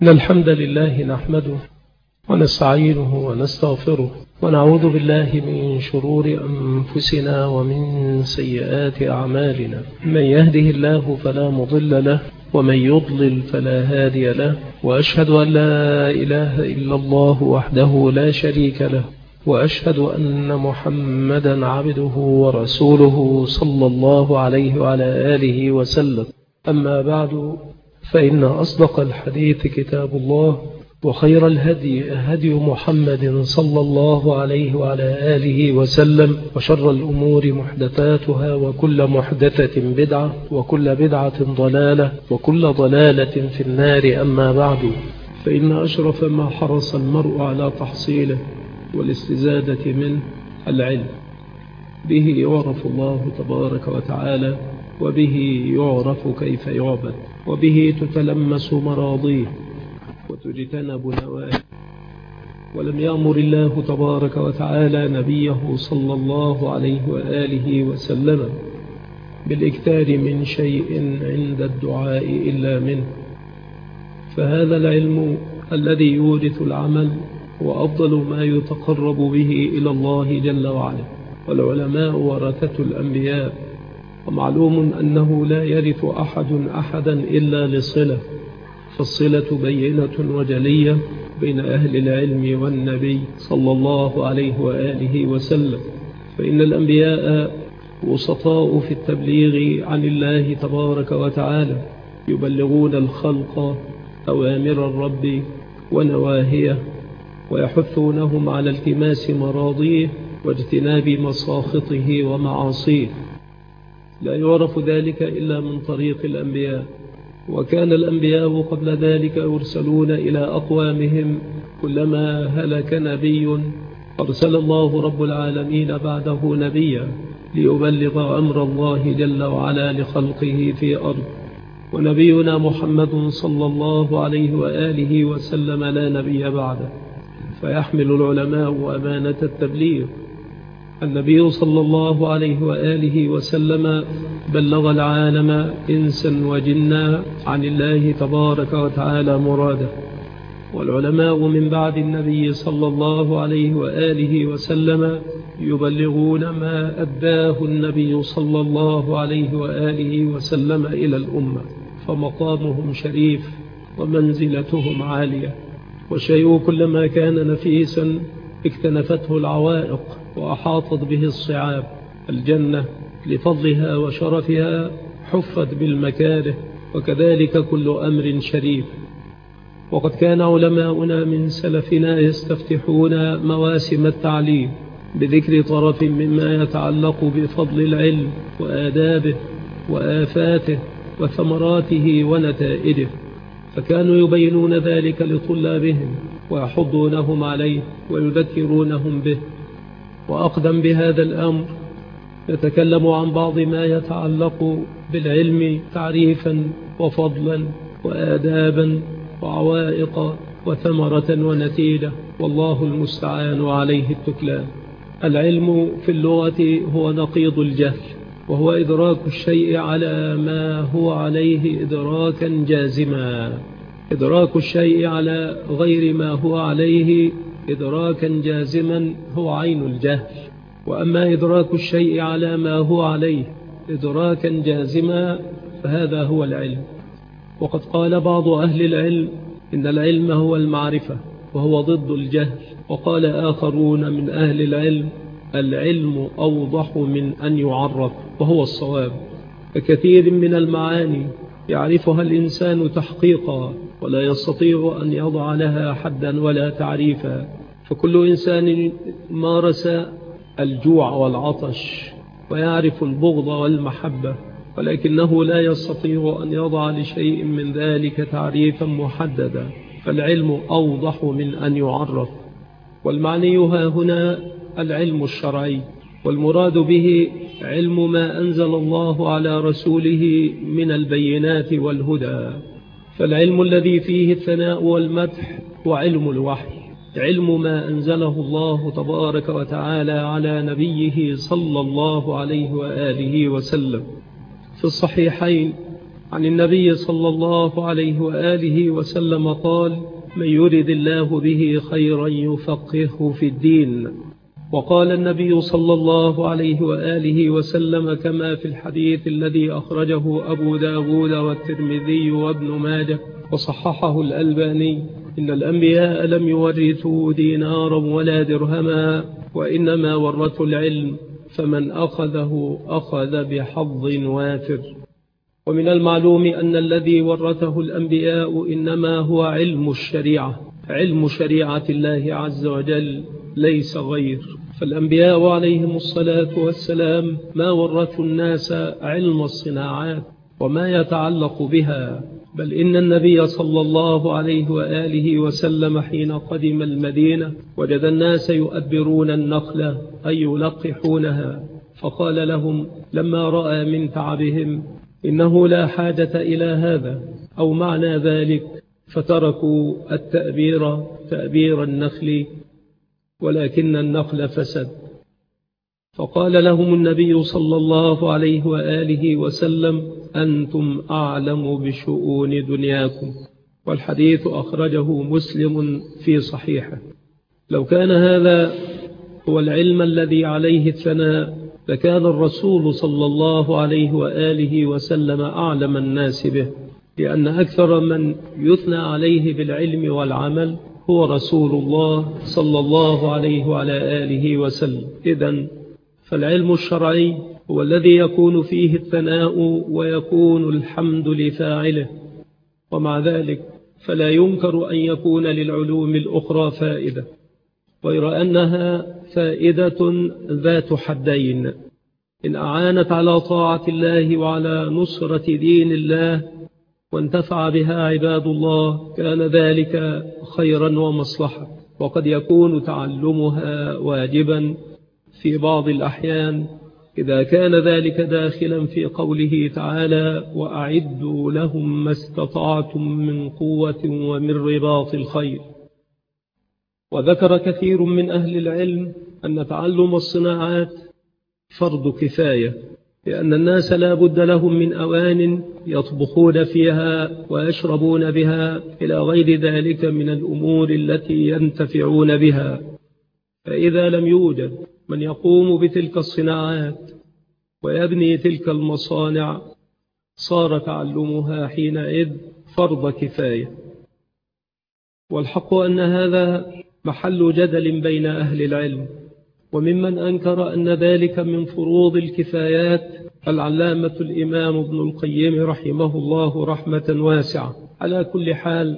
إن الحمد لله نحمده ونستعينه ونستغفره ونعوذ بالله من شرور أنفسنا ومن سيئات أعمالنا. من يهده الله فلا مضل له ومن يضلل فلا هادي له، وأشهد أن لا إله إلا الله وحده لا شريك له، وأشهد أن محمدا عبده ورسوله صلى الله عليه وعلى آله وسلم. أما بعد، فإن أصدق الحديث كتاب الله، وخير الهدي هدي محمد صلى الله عليه وعلى آله وسلم، وشر الأمور محدثاتها، وكل محدثة بدعة، وكل بدعة ضلالة، وكل ضلالة في النار. أما بعد، فإن أشرف ما حرص المرء على تحصيله والاستزادة منه العلم. به يعرف الله تبارك وتعالى، وبه يعرف كيف يعبد، وبه تتلمس مراضيه وتجتنب نواهيه. ولم يأمر الله تبارك وتعالى نبيه صلى الله عليه وآله وسلم بالإكثار من شيء عند الدعاء إلا منه. فهذا العلم الذي يورث العمل وأفضل ما يتقرب به إلى الله جل وعلا. والعلماء ورثة الأنبياء، ومعلوم أنه لا يرث أحد أحدا إلا لصلة، فالصلة بينة وجلية بين أهل العلم والنبي صلى الله عليه وآله وسلم. فإن الأنبياء وسطاء في التبليغ عن الله تبارك وتعالى، يبلغون الخلق أوامر الرب ونواهيه، ويحثونهم على التماس مراضيه واجتناب مساخطه ومعاصيه. لا يعرف ذلك إلا من طريق الأنبياء. وكان الأنبياء قبل ذلك يرسلون إلى أقوامهم، كلما هلك نبي أرسل الله رب العالمين بعده نبيا ليبلغ أمر الله جل وعلا لخلقه في أرض. ونبينا محمد صلى الله عليه وآله وسلم لا نبي بعده، فيحمل العلماء أمانة التبليغ. النبي صلى الله عليه وآله وسلم بلغ العالم إنسا وجنا عن الله تبارك وتعالى مراده. والعلماء من بعد النبي صلى الله عليه وآله وسلم يبلغون ما أداه النبي صلى الله عليه وآله وسلم إلى الأمة، فمقامهم شريف ومنزلتهم عالية. والشيء كلما كان نفيسا اكتنفته العوائق وأحاطت به الصعاب. الجنة لفضلها وشرفها حفت بالمكاره، وكذلك كل أمر شريف. وقد كان علماؤنا من سلفنا يستفتحون مواسم التعليم بذكر طرف مما يتعلق بفضل العلم وآدابه وآفاته وثمراته ونتائجه، فكانوا يبينون ذلك لطلابهم ويحضونهم عليه ويذكرونهم به. وأقدم بهذا الأمر يتكلم عن بعض ما يتعلق بالعلم تعريفا وفضلا وآدابا وعوائق وثمرة ونتيجة، والله المستعان وعليه التكلان. العلم في اللغة هو نقيض الجهل، وهو إدراك الشيء على ما هو عليه إدراكا جازما. إدراك الشيء على غير ما هو عليه إدراكا جازما هو عين الجهل. وأما إدراك الشيء على ما هو عليه إدراكا جازما فهذا هو العلم. وقد قال بعض أهل العلم إن العلم هو المعرفة، وهو ضد الجهل. وقال آخرون من أهل العلم العلم أوضح من أن يعرف، وهو الصواب. فكثير من المعاني يعرفها الإنسان تحقيقا ولا يستطيع أن يضع لها حدا ولا تعريفا. فكل إنسان مارس الجوع والعطش ويعرف البغض والمحبة، ولكنه لا يستطيع أن يضع لشيء من ذلك تعريفا محددا. فالعلم أوضح من أن يعرف. والمعني ها هنا العلم الشرعي، والمراد به علم ما أنزل الله على رسوله من البينات والهدى. فالعلم الذي فيه الثناء والمدح وعلم الوحي، علم ما أنزله الله تبارك وتعالى على نبيه صلى الله عليه وآله وسلم. في الصحيحين عن النبي صلى الله عليه وآله وسلم قال: من يرد الله به خيرا يفقهه في الدين. وقال النبي صلى الله عليه وآله وسلم كما في الحديث الذي أخرجه أبو داود والترمذي وابن ماجه وصححه الألباني: إن الأنبياء لم يورثوا دينارا ولا درهما، وإنما ورثوا العلم، فمن أخذه أخذ بحظ وافر. ومن المعلوم أن الذي ورثه الأنبياء إنما هو علم الشريعة، علم شريعة الله عز وجل، ليس غير. فالأنبياء عليهم الصلاة والسلام ما ورثوا الناس علم الصناعات وما يتعلق بها، بل إن النبي صلى الله عليه وآله وسلم حين قدم المدينة وجد الناس يؤبرون النخلة أي يلقحونها، فقال لهم لما رأى من تعبهم: إنه لا حاجة إلى هذا، أو معنى ذلك فتركوا التأبير تأبير النخل، ولكن النخل فسد. فقال لهم النبي صلى الله عليه وآله وسلم: أنتم أعلم بشؤون دنياكم. والحديث أخرجه مسلم في صحيحه. لو كان هذا هو العلم الذي عليه الثناء لكان الرسول صلى الله عليه وآله وسلم أعلم الناس به، لأن أكثر من يثنى عليه بالعلم والعمل هو رسول الله صلى الله عليه وعلى آله وسلم. إذن فالعلم الشرعي هو الذي يكون فيه الثناء ويكون الحمد لفاعله، ومع ذلك فلا ينكر أن يكون للعلوم الأخرى فائدة، غير أنها فائدة ذات حدين: إن أعانت على طاعة الله وعلى نصرة دين الله وانتفع بها عباد الله كان ذلك خيرا ومصلحة، وقد يكون تعلمها واجبا في بعض الأحيان إذا كان ذلك داخلا في قوله تعالى: وأعدوا لهم ما استطعتم من قوة ومن رباط الخيل. وذكر كثير من أهل العلم أن تعلم الصناعات فرض كفاية، لأن الناس لا بد لهم من أوان يطبخون فيها ويشربون بها إلى غير ذلك من الأمور التي ينتفعون بها. فإذا لم يوجد من يقوم بتلك الصناعات ويبني تلك المصانع صار تعلمها حينئذ فرض كفاية. والحق أن هذا محل جدل بين أهل العلم، وممن أنكر أن ذلك من فروض الكفايات العلامة الإمام ابن القيم رحمه الله رحمة واسعة. على كل حال،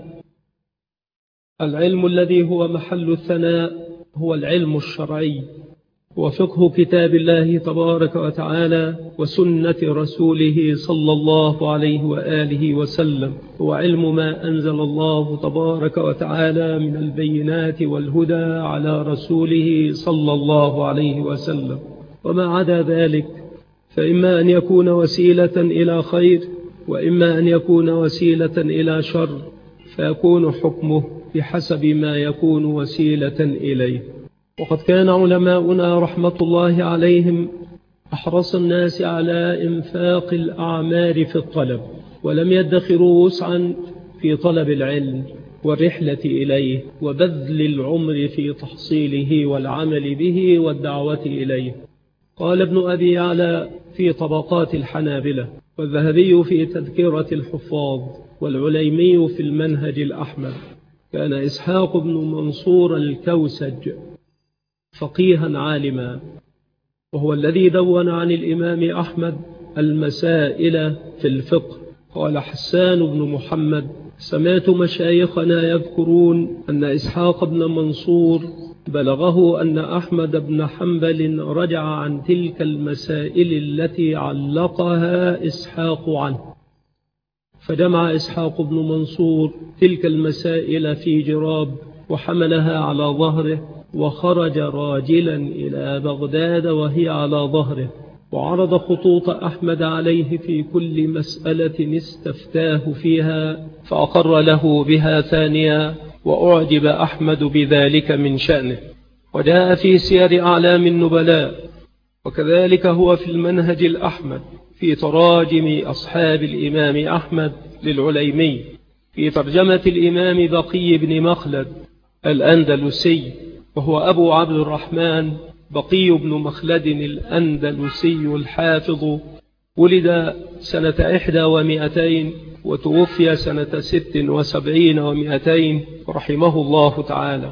العلم الذي هو محل الثناء هو العلم الشرعي، وفقه كتاب الله تبارك وتعالى وسنة رسوله صلى الله عليه وآله وسلم، هو علم ما أنزل الله تبارك وتعالى من البينات والهدى على رسوله صلى الله عليه وسلم. وما عدا ذلك فإما أن يكون وسيلة إلى خير وإما أن يكون وسيلة إلى شر، فيكون حكمه بحسب ما يكون وسيلة إليه. وقد كان علماؤنا رحمة الله عليهم أحرص الناس على إنفاق الأعمار في الطلب، ولم يدخروا وسعا في طلب العلم والرحلة إليه وبذل العمر في تحصيله والعمل به والدعوة إليه. قال ابن أبي يعلى في طبقات الحنابلة، والذهبي في تذكرة الحفاظ، والعليمي في المنهج الأحمد: كان إسحاق بن منصور الكوسج فقيها عالما، وهو الذي دون عن الإمام أحمد المسائل في الفقه. قال حسان بن محمد: سمعت مشايخنا يذكرون أن إسحاق بن منصور بلغه أن أحمد بن حنبل رجع عن تلك المسائل التي علقها إسحاق عنه، فجمع إسحاق بن منصور تلك المسائل في جراب وحملها على ظهره، وخرج راجلا إلى بغداد وهي على ظهره، وعرض خطوط أحمد عليه في كل مسألة استفتاه فيها، فأقر له بها ثانية، وأعجب أحمد بذلك من شأنه. وجاء في سير أعلام النبلاء، وكذلك هو في المنهج الأحمد في تراجم أصحاب الإمام أحمد للعليمي في ترجمة الإمام بقي بن مخلد الأندلسي، وهو أبو عبد الرحمن بقي بن مخلد الأندلسي الحافظ، ولد سنة 1 و200 وتوفي سنة 76 و200 رحمه الله تعالى.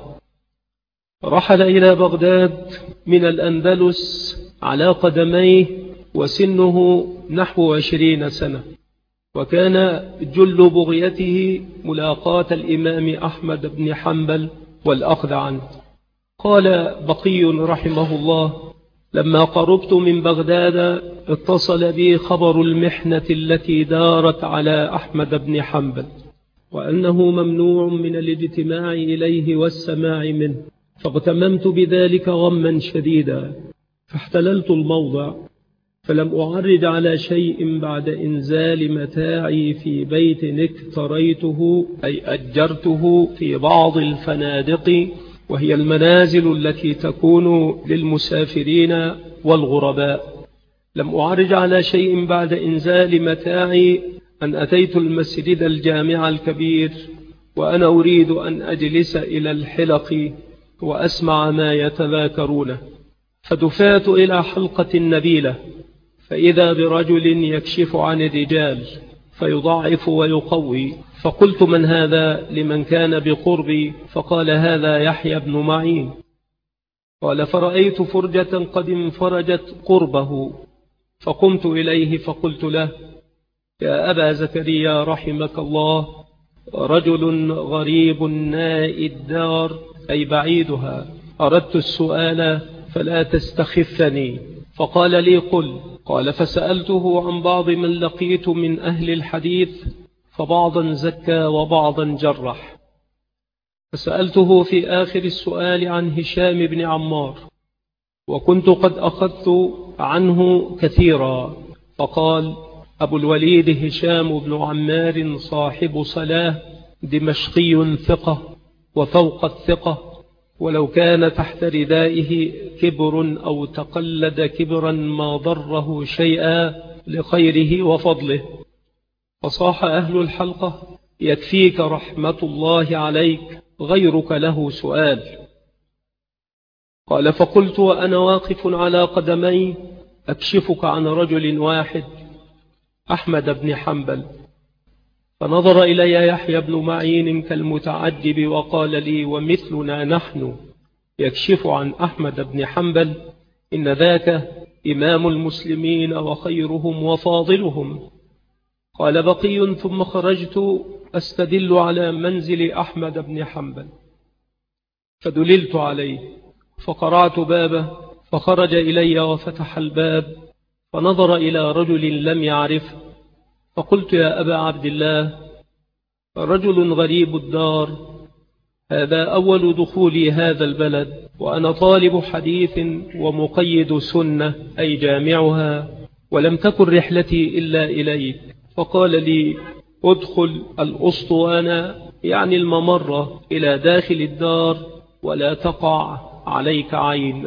رحل إلى بغداد من الأندلس على قدميه وسنه نحو 20 سنة، وكان جل بغيته ملاقاة الإمام أحمد بن حنبل والأخذ عنه. قال بقي رحمه الله: لما قربت من بغداد اتصل بي خبر المحنة التي دارت على أحمد بن حنبل، وأنه ممنوع من الاجتماع إليه والسماع منه، فاغتممت بذلك غما شديدا، فاحتللت الموضع، فلم أعرج على شيء بعد إنزال متاعي في بيت اكتريته أي أجرته في بعض الفنادق، وهي المنازل التي تكون للمسافرين والغرباء. لم أعرج على شيء بعد إنزال متاعي أن أتيت المسجد الجامع الكبير، وأنا أريد أن أجلس إلى الحلق وأسمع ما يتذاكرونه، فدفعت إلى حلقة نبيلة، فإذا برجل يكشف عن الرجال فيضعف ويقوي، فقلت: من هذا؟ لمن كان بقربي، فقال: هذا يحيى بن معين. قال: فرأيت فرجة قد انفرجت قربه، فقمت إليه فقلت له: يا أبا زكريا رحمك الله، رجل غريب نائي الدار أي بعيدها، أردت السؤال فلا تستخفني. فقال لي: قل. قال: فسألته عن بعض من لقيت من أهل الحديث، فبعضا زكى وبعضا جرح. فسألته في آخر السؤال عن هشام بن عمار، وكنت قد أخذت عنه كثيرا، فقال: أبو الوليد هشام بن عمار صاحب صلاة، دمشقي ثقة وفوق الثقة، ولو كان تحت ردائه كبر أو تقلد كبرا ما ضره شيئا لخيره وفضله. فصاح أهل الحلقة: يكفيك رحمة الله عليك، غيرك له سؤال. قال: فقلت وأنا واقف على قدمي: أكشفك عن رجل واحد، أحمد بن حنبل. فنظر إلي يحيى بن معين كالمتعجب وقال لي: ومثلنا نحن يكشف عن أحمد بن حنبل؟ إن ذاك إمام المسلمين وخيرهم وفاضلهم. قال بقي: ثم خرجت أستدل على منزل أحمد بن حنبل، فدللت عليه، فقرعت بابه، فخرج إلي وفتح الباب، فنظر إلى رجل لم يعرفه، فقلت: يا أبا عبد الله، رجل غريب الدار، هذا أول دخولي هذا البلد، وأنا طالب حديث ومقيد سنة أي جامعها، ولم تكن رحلتي إلا إليك. فقال لي: ادخل الأسطوانة يعني الممرة إلى داخل الدار ولا تقع عليك عين.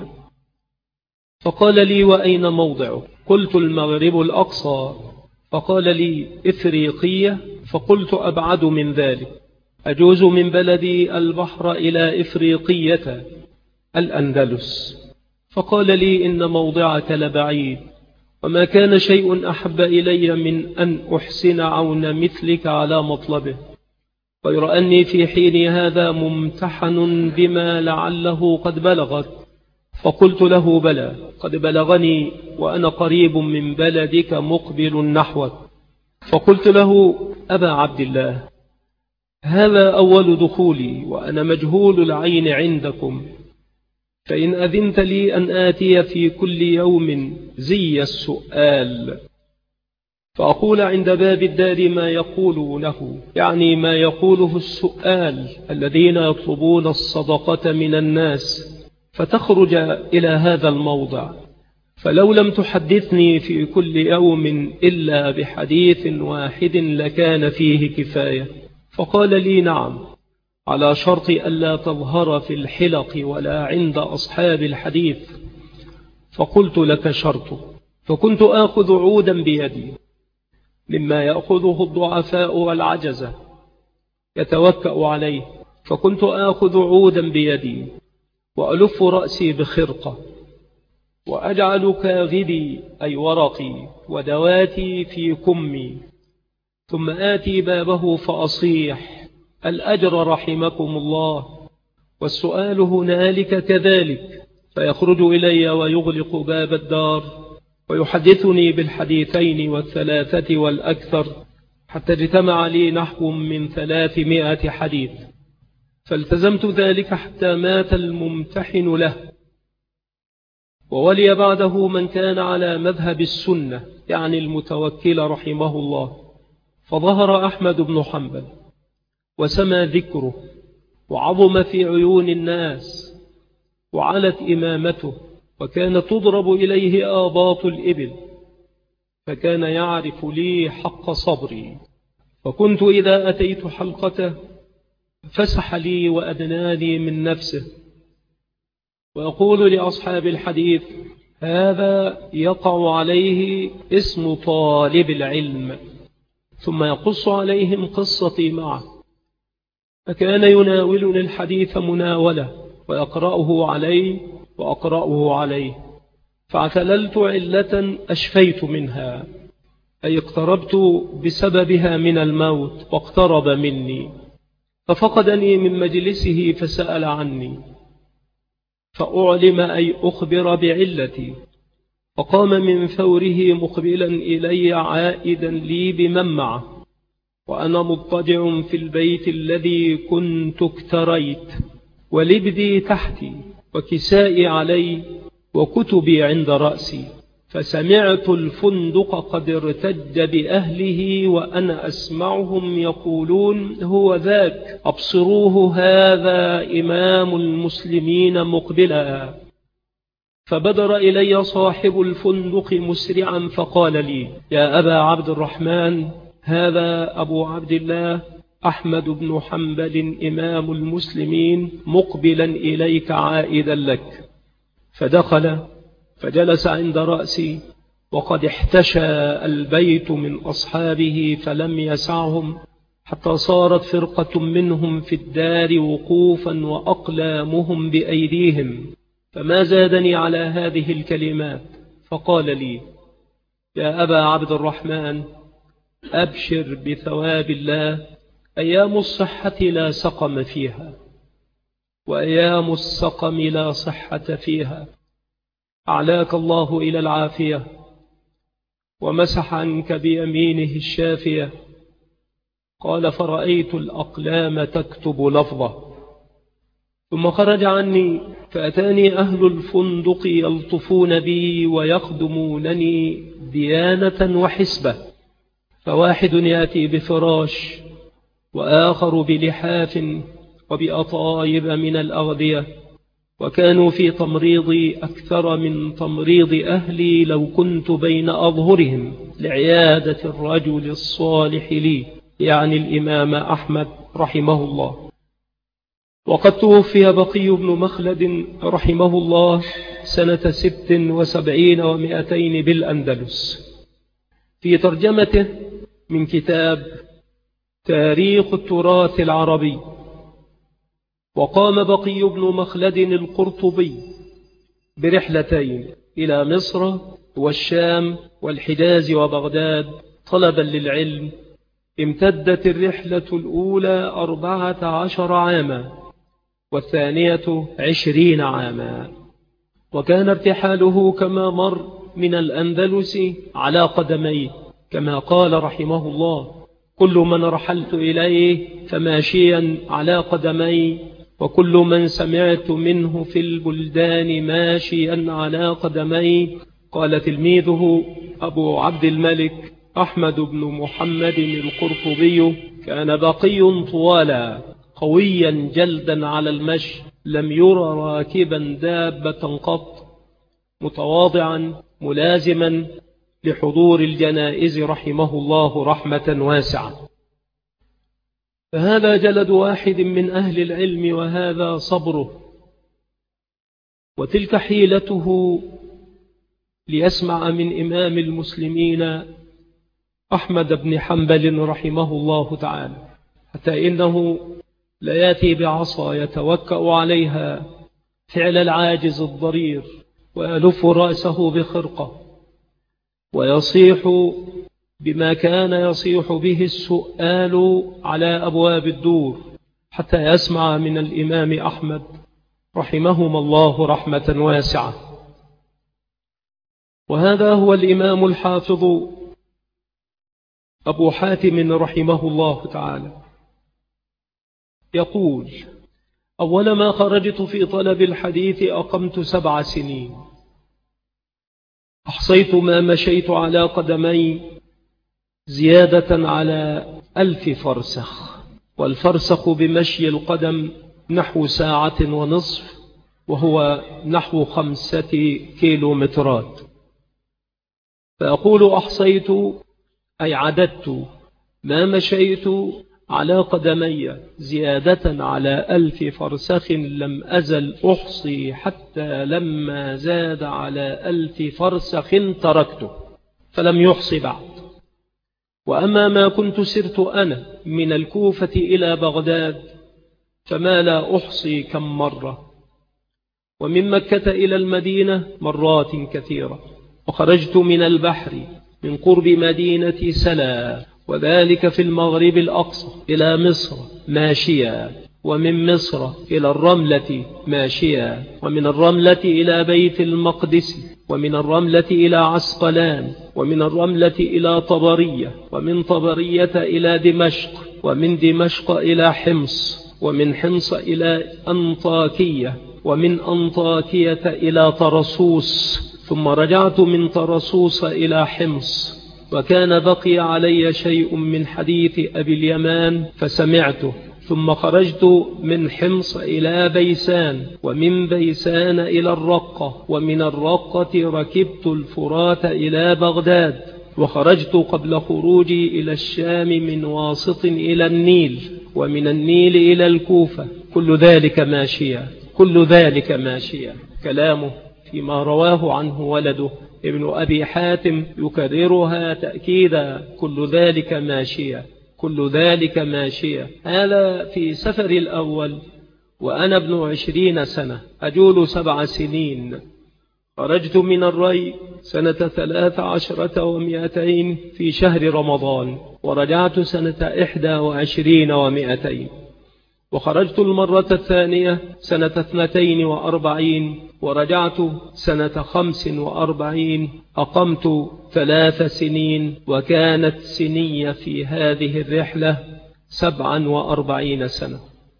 فقال لي: وأين موضعه؟ قلت: المغرب الأقصى. فقال لي: إفريقية؟ فقلت: أبعد من ذلك، أجوز من بلدي البحر إلى إفريقية الأندلس. فقال لي: إن موضعك لبعيد، وما كان شيء أحب إلي من أن أحسن عون مثلك على مطلبه، غير أني في حين هذا ممتحن بما لعله قد بلغت. فقلت له: بلى، قد بلغني، وأنا قريب من بلدك مقبل نحوك. فقلت له: أبا عبد الله، هذا أول دخولي وأنا مجهول العين عندكم، فإن أذنت لي أن آتي في كل يوم زي السؤال، فأقول عند باب الدار ما يقولونه، يعني ما يقوله السؤال الذين يطلبون الصدقة من الناس، فتخرج إلى هذا الموضع. فلو لم تحدثني في كل يوم إلا بحديث واحد لكان فيه كفاية. فقال لي: نعم، على شرط ألا تظهر في الحلق ولا عند أصحاب الحديث. فقلت: لك شرط. فكنت آخذ عودا بيدي مما يأخذه الضعفاء والعجزة يتوكأ عليه، فكنت آخذ عودا بيدي وألف رأسي بخرقة وأجعل كاغدي أي ورقي ودواتي في كمي، ثم آتي بابه فأصيح: الأجر رحمكم الله، والسؤال هنالك كذلك. فيخرج إلي ويغلق باب الدار ويحدثني بالحديثين والثلاثة والأكثر، حتى اجتمع لي نحو من 300 حديث، فالتزمت ذلك حتى مات الممتحن له. وولي بعده من كان على مذهب السنة يعني المتوكل رحمه الله، فظهر أحمد بن حنبل وسمى ذكره وعظم في عيون الناس وعلت إمامته، وكان تضرب إليه آباط الإبل، فكان يعرف لي حق صبري. فكنت إذا أتيت حلقته فسح لي وأدناني من نفسه، ويقول لأصحاب الحديث: هذا يقع عليه اسم طالب العلم، ثم يقص عليهم قصتي معه. فكان يناولني الحديث مناولة ويقرأه علي وأقرأه عليه، فاعتللت علة أشفيت منها، أي اقتربت بسببها من الموت واقترب مني، ففقدني من مجلسه فسأل عني، فأعلم أي أخبر بعلتي، فقام من فوره مقبلا إلي عائدا لي بمن معه، وأنا مضطجع في البيت الذي كنت اكتريت، ولبدي تحتي وكسائي علي وكتبي عند رأسي، فسمعت الفندق قد ارتج بأهله وأنا أسمعهم يقولون: هو ذاك، أبصروه، هذا إمام المسلمين مقبلا. فبدر إلي صاحب الفندق مسرعا فقال لي: يا أبا عبد الرحمن، هذا أبو عبد الله أحمد بن حنبل إمام المسلمين مقبلا إليك عائدا لك. فدخل فجلس عند رأسي، وقد احتشى البيت من أصحابه فلم يسعهم، حتى صارت فرقة منهم في الدار وقوفا وأقلامهم بأيديهم، فما زادني على هذه الكلمات، فقال لي: يا أبا عبد الرحمن، أبشر بثواب الله، أيام الصحة لا سقم فيها، وأيام السقم لا صحة فيها، أعلاك الله إلى العافية ومسح عنك بيمينه الشافية. قال: فرأيت الأقلام تكتب لفظه، ثم خرج عني، فأتاني أهل الفندق يلطفون بي ويخدمونني ديانة وحسبة، فواحد يأتي بفراش، وآخر بلحاف وبأطايب من الأغذية، وكانوا في تمريضي أكثر من تمريض أهلي لو كنت بين أظهرهم لعيادة الرجل الصالح لي، يعني الإمام أحمد رحمه الله. وقد توفي بقي بن مخلد رحمه الله سنة 76 و200 بالأندلس. في ترجمته من كتاب تاريخ التراث العربي: وقام بقي بن مخلد القرطبي برحلتين إلى مصر والشام والحجاز وبغداد طلبا للعلم. امتدت الرحلة الأولى 14 عاما، والثانية 20 عاما، وكان ارتحاله كما مر من الأندلس على قدميه، كما قال رحمه الله: كل من رحلت إليه فماشيا على قدمي، وكل من سمعت منه في البلدان ماشيا على قدمي. قال تلميذه أبو عبد الملك أحمد بن محمد القرطبي: كان بقي طوالا قويا جلدا على المشي، لم ير راكبا دابة قط، متواضعا ملازما لحضور الجنائز رحمه الله رحمة واسعة. فهذا جلد واحد من أهل العلم، وهذا صبره، وتلك حيلته ليسمع من إمام المسلمين أحمد بن حنبل رحمه الله تعالى، حتى إنه لا يأتي بعصا يتوكأ عليها فعل العاجز الضرير ويلف رأسه بخرقة ويصيح بما كان يصيح به السؤال على أبواب الدور، حتى يسمع من الإمام أحمد رحمهما الله رحمة واسعة. وهذا هو الإمام الحافظ أبو حاتم رحمه الله تعالى، يقول: أول ما خرجت في طلب الحديث أقمت 7 سنين، أحصيت ما مشيت على قدمي زيادة على 1000 فرسخ، والفرسخ بمشي القدم نحو 1.5 ساعة، وهو نحو 5 كيلومترات. فأقول أحصيت أي عددت ما مشيت على قدمي زيادة على 1000 فرسخ، لم أزل أحصي حتى لما زاد على 1000 فرسخ تركته فلم يحصي بعد. وأما ما كنت سرت أنا من الكوفة إلى بغداد فما لا أحصي كم مرة، ومن مكة إلى المدينة مرات كثيرة. وخرجت من البحر من قرب مدينة سلا، وذلك في المغرب الأقصى، إلى مصر ماشيا، ومن مصر إلى الرملة ماشيا، ومن الرملة إلى بيت المقدس، ومن الرملة إلى عسقلان، ومن الرملة إلى طبرية، ومن طبرية إلى دمشق، ومن دمشق إلى حمص، ومن حمص إلى أنطاكية، ومن أنطاكية إلى طرسوس، ثم رجعت من طرسوس إلى حمص. وكان بقي علي شيء من حديث أبي اليمان فسمعته، ثم خرجت من حمص إلى بيسان، ومن بيسان إلى الرقة، ومن الرقة ركبت الفرات إلى بغداد، وخرجت قبل خروجي إلى الشام من واسط إلى النيل، ومن النيل إلى الكوفة، كل ذلك ماشيا، كل ذلك ماشيا. كلامه فيما رواه عنه ولده ابن أبي حاتم يكررها تأكيدا: كل ذلك ماشيا، كل ذلك ماشيا. هذا في سفر الأول وأنا ابن 20 سنة، أجول 7 سنين. خرجت من الري سنة 13 و200 في شهر رمضان، ورجعت سنة 21 و200. وخرجت المرة الثانية سنة 42 ورجعت سنة 45. أقمت 3 سنين، وكانت سنية في هذه الرحلة 47 سنة.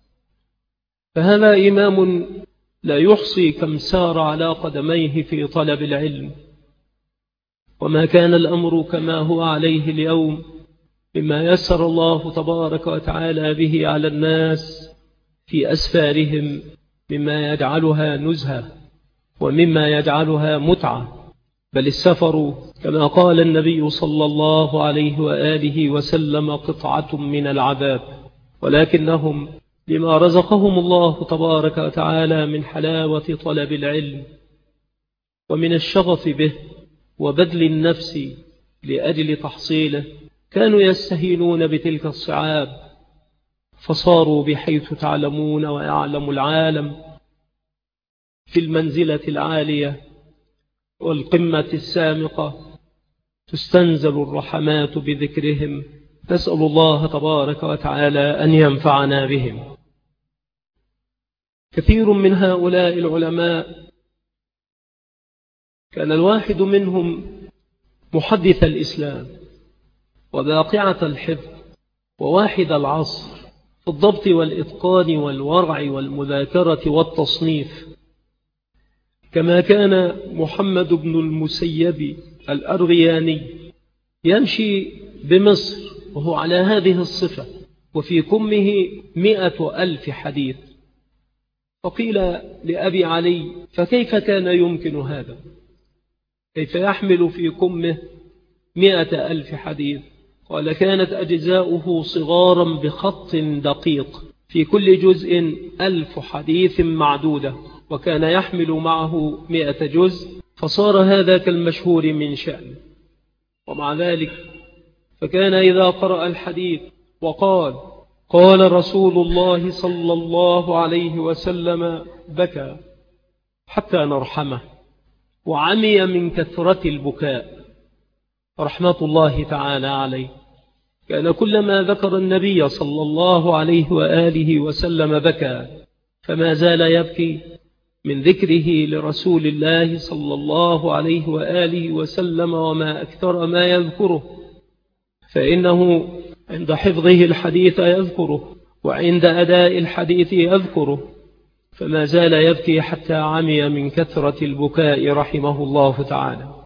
فهذا إمام لا يحصي كم سار على قدميه في طلب العلم. وما كان الأمر كما هو عليه اليوم مما يسر الله تبارك وتعالى به على الناس في أسفارهم، مما يجعلها نزهة ومما يجعلها متعة. بل السفر كما قال النبي صلى الله عليه وآله وسلم قطعة من العذاب، ولكنهم لما رزقهم الله تبارك وتعالى من حلاوة طلب العلم ومن الشغف به وبذل النفس لأجل تحصيله، كانوا يستهينون بتلك الصعاب، فصاروا بحيث تعلمون ويعلم العالم في المنزلة العالية والقمة السامقة، تستنزل الرحمات بذكرهم. نسأل الله تبارك وتعالى أن ينفعنا بهم. كثير من هؤلاء العلماء كان الواحد منهم محدث الإسلام وباقعة الحفظ وواحد العصر في الضبط والإتقان والورع والمذاكرة والتصنيف، كما كان محمد بن المسيب الأرغياني يمشي بمصر وهو على هذه الصفة، وفي كمه 100,000 حديث. فقيل لأبي علي: فكيف كان يمكن هذا؟ كيف يحمل في كمه 100,000 حديث؟ قال: كانت أجزاؤه صغارا بخط دقيق، في كل جزء 1000 حديث معدودة، وكان يحمل معه 100 جزء فصار هذا كالمشهور من شأنه. ومع ذلك فكان إذا قرأ الحديث وقال قال رسول الله صلى الله عليه وسلم بكى حتى نرحمه، وعمي من كثرة البكاء رحمة الله تعالى عليه. كان كلما ذكر النبي صلى الله عليه وآله وسلم بكى، فما زال يبكي من ذكره لرسول الله صلى الله عليه وآله وسلم، وما أكثر ما يذكره، فإنه عند حفظه الحديث يذكره، وعند أداء الحديث يذكره، فما زال يبكي حتى عمي من كثرة البكاء رحمه الله تعالى.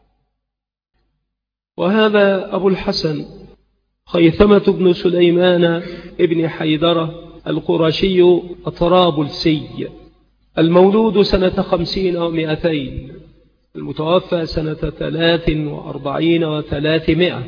وهذا أبو الحسن خيثمة بن سليمان ابن حيدرة القرشي الطرابلسي، المولود سنة 50 و200، المتوفى سنة 43 و300.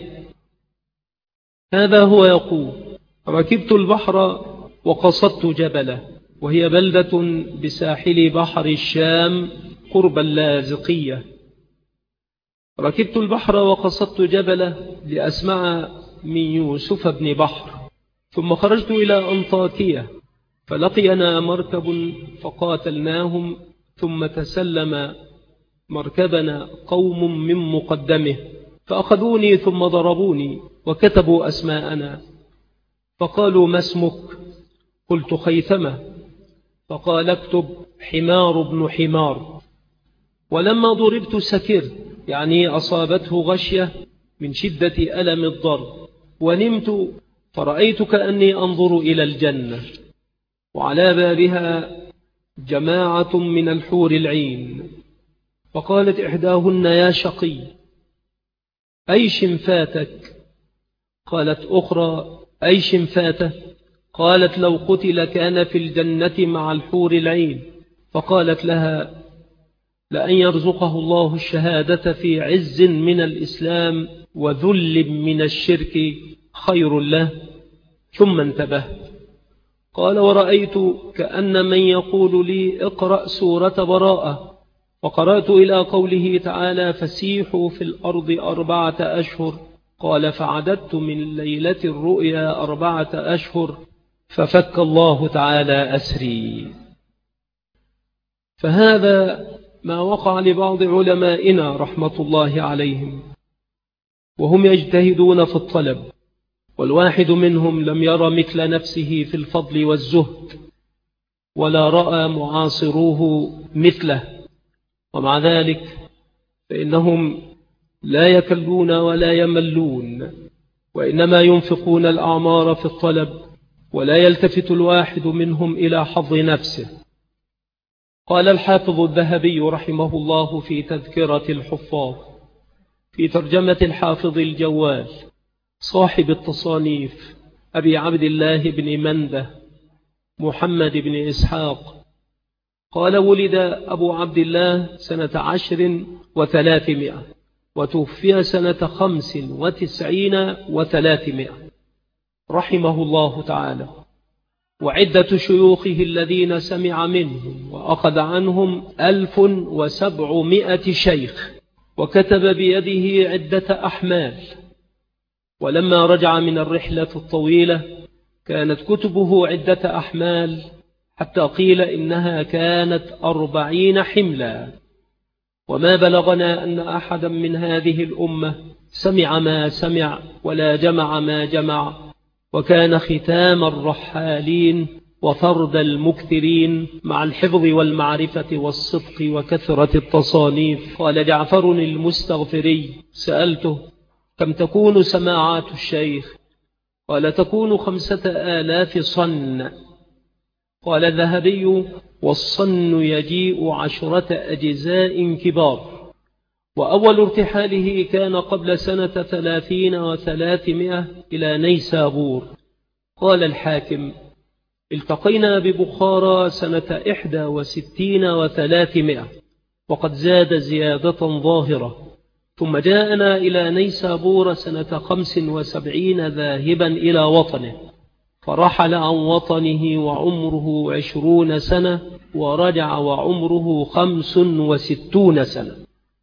هذا هو يقول: ركبت البحر وقصدت جبله، وهي بلدة بساحل بحر الشام قرب اللاذقية. ركبت البحر وقصدت جبله لأسمع من يوسف بن بحر، ثم خرجت إلى أنطاكية فلقينا مركب فقاتلناهم، ثم تسلم مركبنا قوم من مقدمه فأخذوني ثم ضربوني وكتبوا أسماءنا، فقالوا: ما اسمك؟ قلت: خيثمة. فقال: اكتب حمار بن حمار. ولما ضربت سكرت، يعني أصابته غشية من شدة ألم الضرب، ونمت فرأيت كأني أنظر إلى الجنة، وعلى بابها جماعة من الحور العين. فقالت إحداهن: يا شقي، أيش فاتك؟ قالت أخرى: أيش فاته؟ قالت: لو قتل كان في الجنة مع الحور العين. فقالت لها: لأن يرزقه الله الشهادة في عز من الإسلام وذل من الشرك خير له. ثم انتبهت. قال: ورأيت كأن من يقول لي: اقرأ سورة براءة. وقرأت إلى قوله تعالى: فسيحوا في الأرض 4 أشهر. قال: فعددت من ليلة الرؤيا 4 أشهر، ففك الله تعالى أسري. فهذا ما وقع لبعض علمائنا رحمة الله عليهم، وهم يجتهدون في الطلب، والواحد منهم لم ير مثل نفسه في الفضل والزهد، ولا رأى معاصروه مثله، ومع ذلك فإنهم لا يكلون ولا يملون، وإنما ينفقون الأعمار في الطلب، ولا يلتفت الواحد منهم إلى حظ نفسه. قال الحافظ الذهبي رحمه الله في تذكرة الحفاظ في ترجمة الحافظ الجوال صاحب التصانيف أبي عبد الله بن منده محمد بن إسحاق، قال: ولد أبو عبد الله سنة 10 و300، وتوفي سنة 95 و300 رحمه الله تعالى. وعدة شيوخه الذين سمع منهم وأخذ عنهم 1700 شيخ، وكتب بيده عدة أحمال. ولما رجع من الرحلة الطويلة كانت كتبه عدة أحمال، حتى قيل إنها كانت 40 حملا. وما بلغنا أن أحدا من هذه الأمة سمع ما سمع ولا جمع ما جمع، وكان ختام الرحالين وفرد المكثرين مع الحفظ والمعرفة والصدق وكثرة التصانيف. قال جعفر المستغفري: سألته: كم تكون سماعات الشيخ؟ قال: تكون 5000 صن. قال الذهبي: والصن يجيء 10 أجزاء كبار. وأول ارتحاله كان قبل سنة 30 و300 إلى نيسابور. قال الحاكم: التقينا ببخارى سنة 61 و300، وقد زاد زيادة ظاهرة. ثم جاءنا إلى نيسابور سنة 75 ذاهبا إلى وطنه، فرحل عن وطنه وعمره 20 سنة، ورجع وعمره 65 سنة.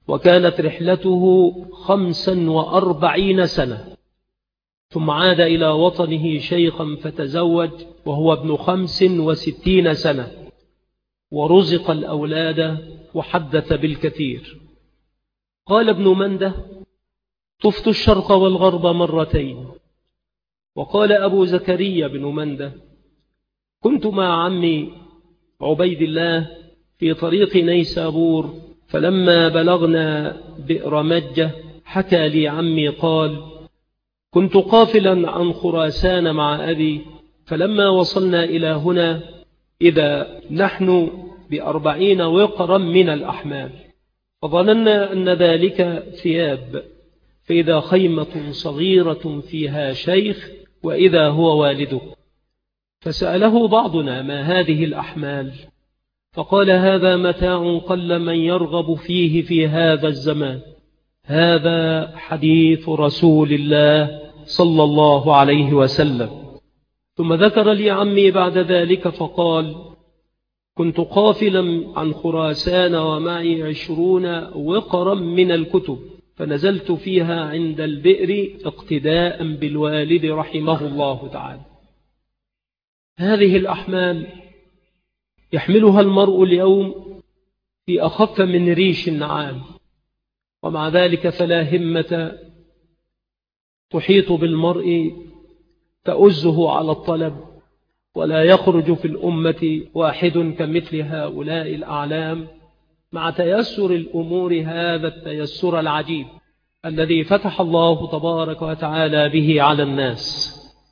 وكانت رحلته 45 سنة، ثم عاد إلى وطنه شيخا فتزوج وهو ابن 65 سنة، ورزق الأولاد وحدث بالكثير. قال ابن منده: طفت الشرق والغرب مرتين. وقال أبو زكريا بن منده: كنت مع عمي عبيد الله في طريق نيسابور، فلما بلغنا بئر مجة حكى لي عمي قال: كنت قافلا عن خراسان مع أبي، فلما وصلنا إلى هنا إذا نحن ب40 وقرا من الأحمال، فظننا أن ذلك ثياب، فإذا خيمة صغيرة فيها شيخ وإذا هو والده، فسأله بعضنا: ما هذه الأحمال؟ فقال: هذا متاع قل من يرغب فيه في هذا الزمان، هذا حديث رسول الله صلى الله عليه وسلم. ثم ذكر لي عمي بعد ذلك فقال: كنت قافلا عن خراسان ومعي 20 وقرا من الكتب، فنزلت فيها عند البئر اقتداء بالوالد رحمه الله تعالى. هذه الأحمال يحملها المرء اليوم في أخف من ريش النعام، ومع ذلك فلا همة تحيط بالمرء تؤزه على الطلب، ولا يخرج في الأمة واحد كمثل هؤلاء الأعلام، مع تيسر الأمور هذا التيسر العجيب الذي فتح الله تبارك وتعالى به على الناس.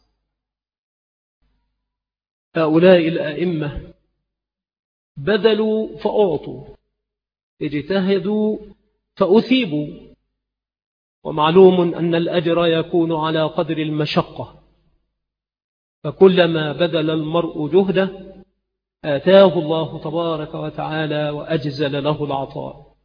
هؤلاء الأئمة بذلوا فأعطوا، اجتهدوا فأثيبوا، ومعلوم أن الأجر يكون على قدر المشقة، فكلما بذل المرء جهده آتاه الله تبارك وتعالى وأجزل له العطاء.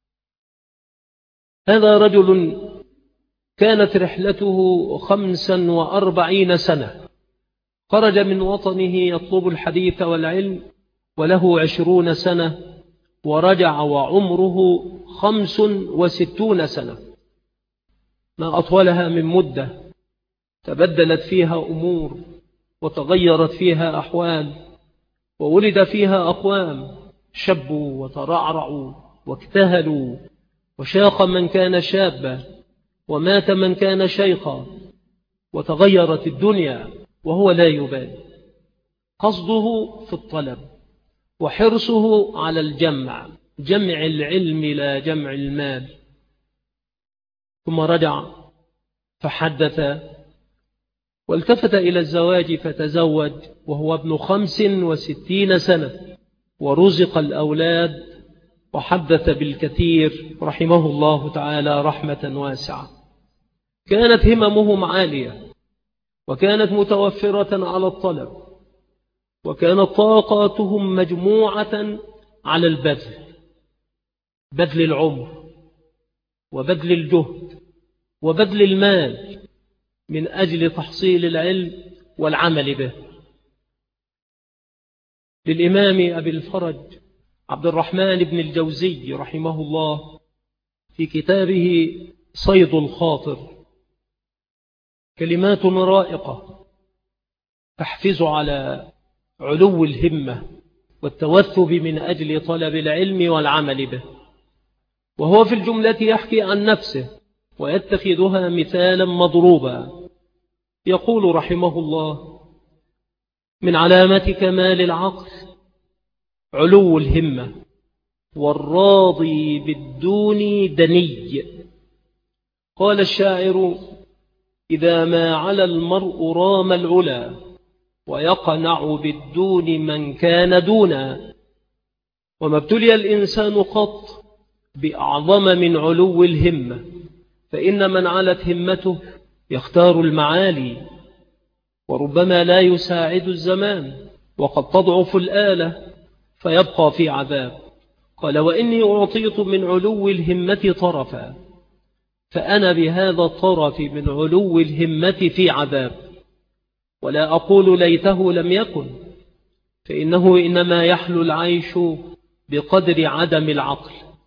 هذا رجل كانت رحلته 45 سنة، خرج من وطنه يطلب الحديث والعلم وله 20 سنة، ورجع وعمره 65 سنة، ما أطولها من مدة تبدلت فيها أمور وتغيرت فيها أحوال، وولد فيها أقوام شبوا وترعرعوا واكتهلوا، وشاق من كان شابا ومات من كان شيخا، وتغيرت الدنيا وهو لا يبالي. قصده في الطلب وحرصه على الجمع، جمع العلم لا جمع المال. ثم رجع فحدث والتفت إلى الزواج فتزوج وهو ابن 65 سنة، ورزق الأولاد وحدث بالكثير رحمه الله تعالى رحمة واسعة. كانت هممهم عالية، وكانت متوفرة على الطلب، وكانت طاقاتهم مجموعة على البذل، بذل العمر وبذل الجهد وبذل المال من أجل تحصيل العلم والعمل به. للإمام أبي الفرج عبد الرحمن بن الجوزي رحمه الله في كتابه صيد الخاطر كلمات رائقة تحفز على علو الهمة والتوثب من أجل طلب العلم والعمل به، وهو في الجملة يحكي عن نفسه ويتخذها مثالا مضروبا. يقول رحمه الله: من علامة كمال العقل علو الهمة، والراضي بالدون دني. قال الشاعر: إذا ما على المرء رام العلا، ويقنع بالدون من كان دونا. وما ابتلي الإنسان قط بأعظم من علو الهمة، فإن من علت همته يختار المعالي، وربما لا يساعد الزمان، وقد تضعف الآلة فيبقى في عذاب. قال: وإني أعطيت من علو الهمة طرفا، فأنا بهذا الطرف من علو الهمة في عذاب، ولا أقول ليته لم يكن، فإنه إنما يحلو العيش بقدر عدم العقل.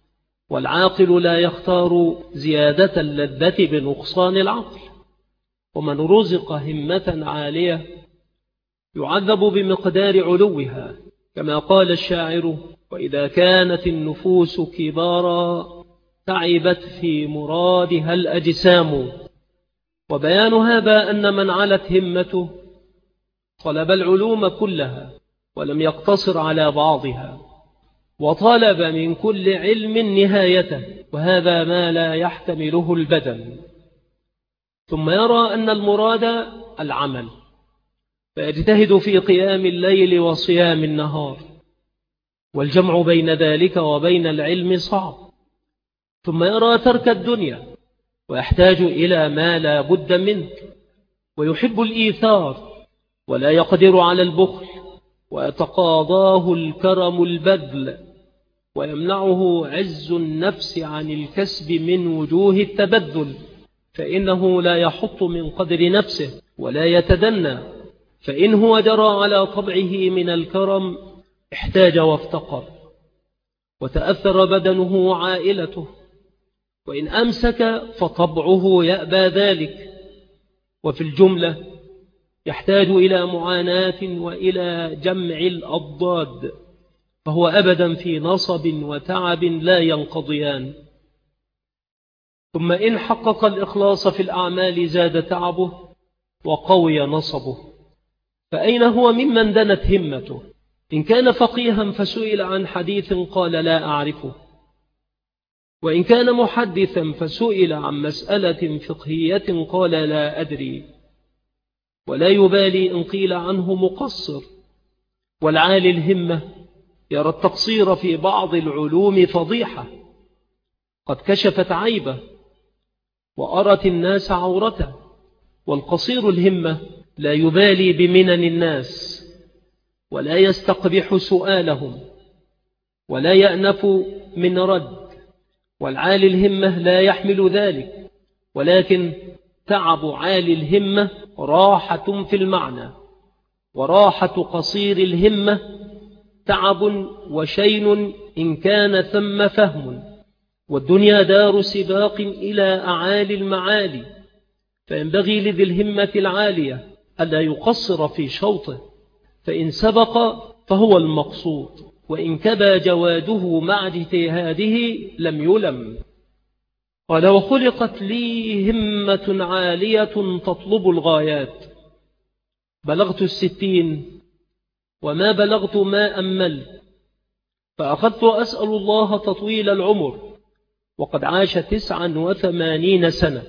والعاقل لا يختار زيادة اللذة بنقصان العقل. ومن رزق همة عالية يعذب بمقدار علوها، كما قال الشاعر: وإذا كانت النفوس كبارا تعبت في مرادها الأجسام. وبيان هذا أن من علت همته طلب العلوم كلها ولم يقتصر على بعضها، وطلب من كل علم نهايته، وهذا ما لا يحتمله البدن. ثم يرى أن المراد العمل فيجتهد في قيام الليل وصيام النهار، والجمع بين ذلك وبين العلم صعب. ثم يرى ترك الدنيا ويحتاج إلى ما لا بد منه، ويحب الإيثار ولا يقدر على البخل، ويتقاضاه الكرم البذل، ويمنعه عز النفس عن الكسب من وجوه التبذل، فإنه لا يحط من قدر نفسه ولا يتدنى، فإن هو جرى على طبعه من الكرم احتاج وافتقر، وتأثر بدنه وعائلته، وإن أمسك فطبعه يأبى ذلك. وفي الجملة يحتاج إلى معاناة وإلى جمع الأضداد، فهو أبدا في نصب وتعب لا ينقضيان. ثم إن حقق الإخلاص في الأعمال زاد تعبه وقوي نصبه. فأين هو ممن دنت همته؟ إن كان فقيها فسئل عن حديث قال لا أعرفه، وإن كان محدثا فسئل عن مسألة فقهية قال لا أدري، ولا يبالي إن قيل عنه مقصر. والعالي الهمة يرى التقصير في بعض العلوم فضيحة قد كشفت عيبه وأرت الناس عورته. والقصير الهمة لا يبالي بمنن الناس ولا يستقبح سؤالهم ولا يأنف من رد. والعالي الهمة لا يحمل ذلك، ولكن تعب عالي الهمة راحة في المعنى، وراحة قصير الهمة تعب وشين إن كان ثم فهم. والدنيا دار سباق إلى أعالي المعالي، فينبغي لذي الهمة العالية ألا يقصر في شوطه، فإن سبق فهو المقصود، وإن كبى جواده مع اجتهاده لم يلم. قال: وخلقت لي همة عالية تطلب الغايات، بلغت 60 وما بلغت ما أملت، فأخذت أسأل الله تطويل العمر، وقد عاش 89 سنة،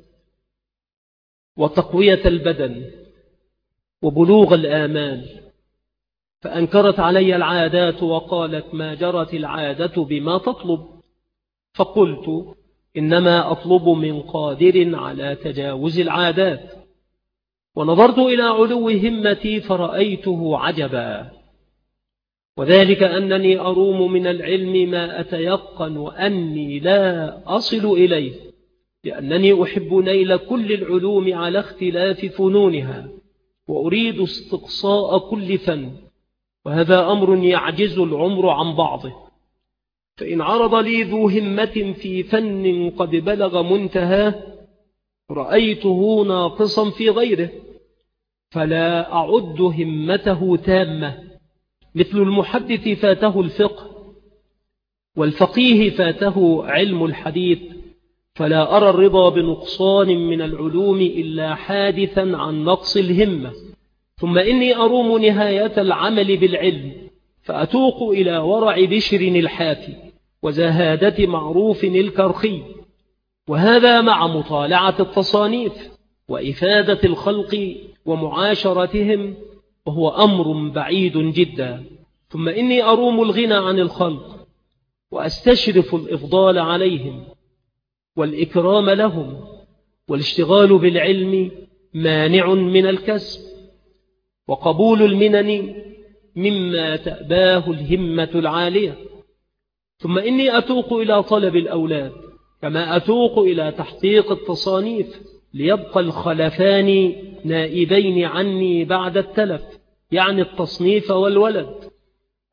وتقوية البدن وبلوغ الآمال. فأنكرت علي العادات وقالت: ما جرت العادة بما تطلب. فقلت: إنما أطلب من قادر على تجاوز العادات. ونظرت إلى علو همتي فرأيته عجبا، وذلك أنني أروم من العلم ما أتيقن أني لا أصل إليه، لأنني أحب نيل كل العلوم على اختلاف فنونها، وأريد استقصاء كل فن، وهذا أمر يعجز العمر عن بعضه. فإن عرض لي ذو همة في فن قد بلغ منتهاه رأيته ناقصا في غيره، فلا أعد همته تامة، مثل المحدث فاته الفقه والفقيه فاته علم الحديث. فلا أرى الرضا بنقصان من العلوم إلا حادثا عن نقص الهمة. ثم إني أروم نهاية العمل بالعلم، فأتوق إلى ورع بشر الحافي وزهادة معروف الكرخي، وهذا مع مطالعة التصانيف وإفادة الخلق ومعاشرتهم، وهو أمر بعيد جدا. ثم إني أروم الغنى عن الخلق، وأستشرف الإفضال عليهم والإكرام لهم، والاشتغال بالعلم مانع من الكسب، وقبول المنن مما تأباه الهمة العالية. ثم إني أتوق إلى طلب الأولاد، كما أتوق إلى تحقيق التصانيف، ليبقى الخلفان نائبين عني بعد التلف، يعني التصنيف والولد.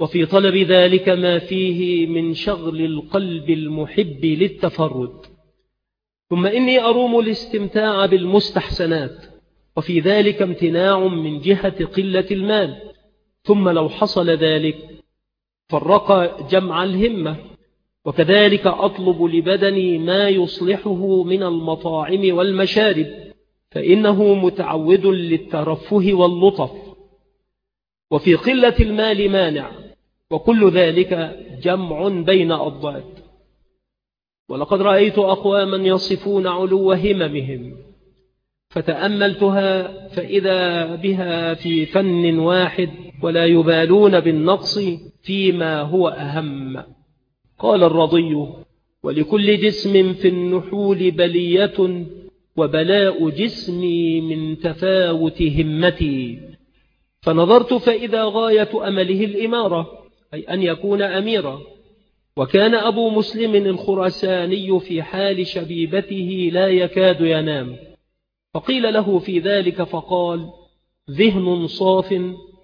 وفي طلب ذلك ما فيه من شغل القلب المحب للتفرد. ثم إني أروم الاستمتاع بالمستحسنات، وفي ذلك امتناع من جهة قلة المال. ثم لو حصل ذلك فرق جمع الهمة. وكذلك أطلب لبدني ما يصلحه من المطاعم والمشارب، فإنه متعود للترفه واللطف. وفي قلة المال مانع، وكل ذلك جمع بين أضداد. ولقد رأيت أقواما يصفون علو هممهم فتأملتها فإذا بها في فن واحد، ولا يبالون بالنقص فيما هو أهم. قال الرضي: ولكل جسم في النحول بلية، وبلاء جسمي من تفاوت همتي. فنظرت فإذا غاية أمله الإمارة، أي أن يكون أميرا. وكان أبو مسلم الخراساني في حال شبيبته لا يكاد ينام، فقيل له في ذلك فقال: ذهن صاف،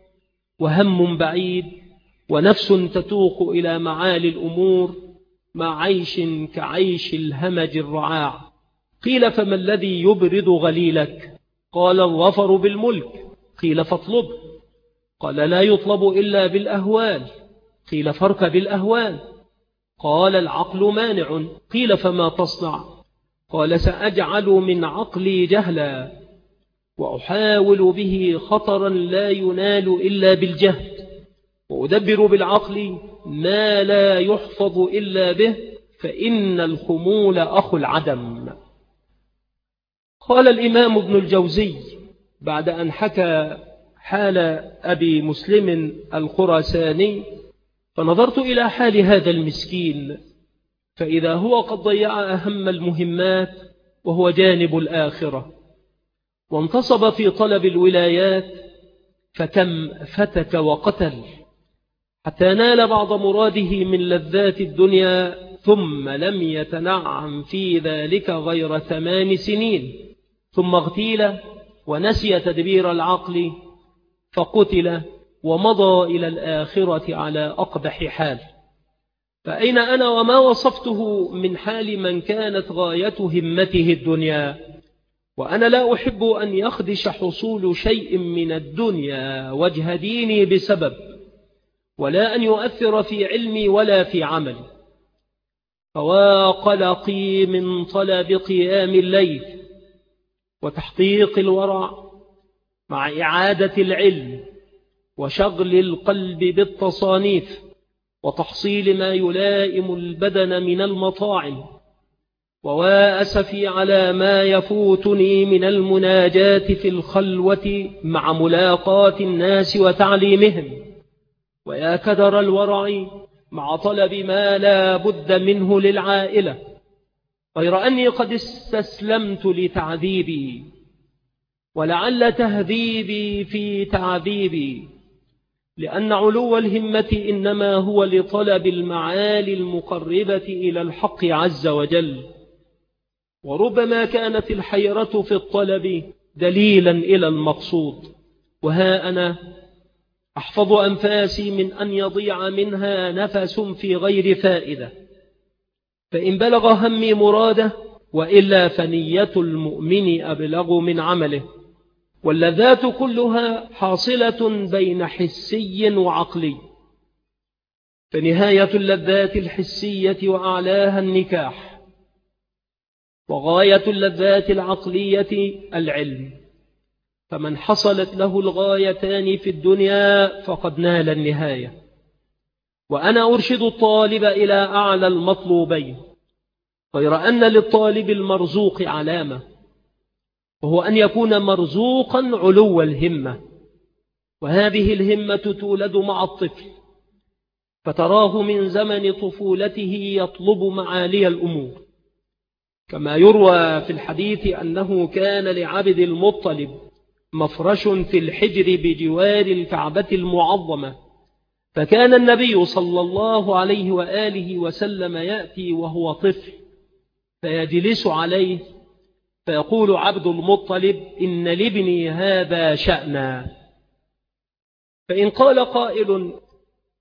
وهم بعيد، ونفس تتوق إلى معالي الأمور، مع عيش كعيش الهمج الرعاع. قيل: فما الذي يبرد غليلك؟ قال: الظفر بالملك. قيل: فاطلبه. قال: لا يطلب إلا بالأهوال. قيل: فاركب الأهوال. قال: العقل مانع. قيل: فما تصنع؟ قال: سأجعل من عقلي جهلا، وأحاول به خطرا لا ينال إلا بالجهد، وأدبر بالعقل ما لا يحفظ إلا به، فإن الخمول أخو العدم. قال الإمام ابن الجوزي بعد أن حكى حال أبي مسلم الخراساني: فنظرت إلى حال هذا المسكين فإذا هو قد ضيع أهم المهمات، وهو جانب الآخرة، وانتصب في طلب الولايات، فكم فتك وقتل حتى نال بعض مراده من لذات الدنيا، ثم لم يتنعم في ذلك غير 8 سنين، ثم اغتيل ونسي تدبير العقل فقتل، ومضى إلى الآخرة على أقبح حال. فأين أنا وما وصفته من حال من كانت غاية همته الدنيا؟ وأنا لا أحب أن يخدش حصول شيء من الدنيا وجه ديني بسبب، ولا أن يؤثر في علمي ولا في عملي. فواقلقي من طلب قيام الليل وتحقيق الورع، مع إعادة العلم وشغل القلب بالتصانيف، وتحصيل ما يلائم البدن من المطاعم، وأسفي على ما يفوتني من المناجاة في الخلوة مع ملاقاة الناس وتعليمهم، ويا كدر الورع مع طلب ما لا بد منه للعائلة، غير أني قد استسلمت لتعذيبي، ولعل تهذيبي في تعذيبي، لأن علو الهمة إنما هو لطلب المعالي المقربة إلى الحق عز وجل. وربما كانت الحيرة في الطلب دليلا إلى المقصود، وها أنا أحفظ أنفاسي من أن يضيع منها نفس في غير فائدة، فإن بلغ همي مراده، وإلا فنية المؤمن أبلغ من عمله. واللذات كلها حاصلة بين حسي وعقلي، فنهاية اللذات الحسية وأعلاها النكاح، وغاية اللذات العقلية العلم. فمن حصلت له الغايتان في الدنيا فقد نال النهاية. وأنا أرشد الطالب إلى أعلى المطلوبين، غير أن للطالب المرزوق علامة، وهو أن يكون مرزوقا علو الهمة. وهذه الهمة تولد مع الطفل، فتراه من زمن طفولته يطلب معالي الأمور، كما يروى في الحديث أنه كان لعبد المطلب مفرش في الحجر بجوار الكعبة المعظمة، فكان النبي صلى الله عليه وآله وسلم يأتي وهو طفل فيجلس عليه، فيقول عبد المطلب: إن لابني هذا شأنا. فإن قال قائل: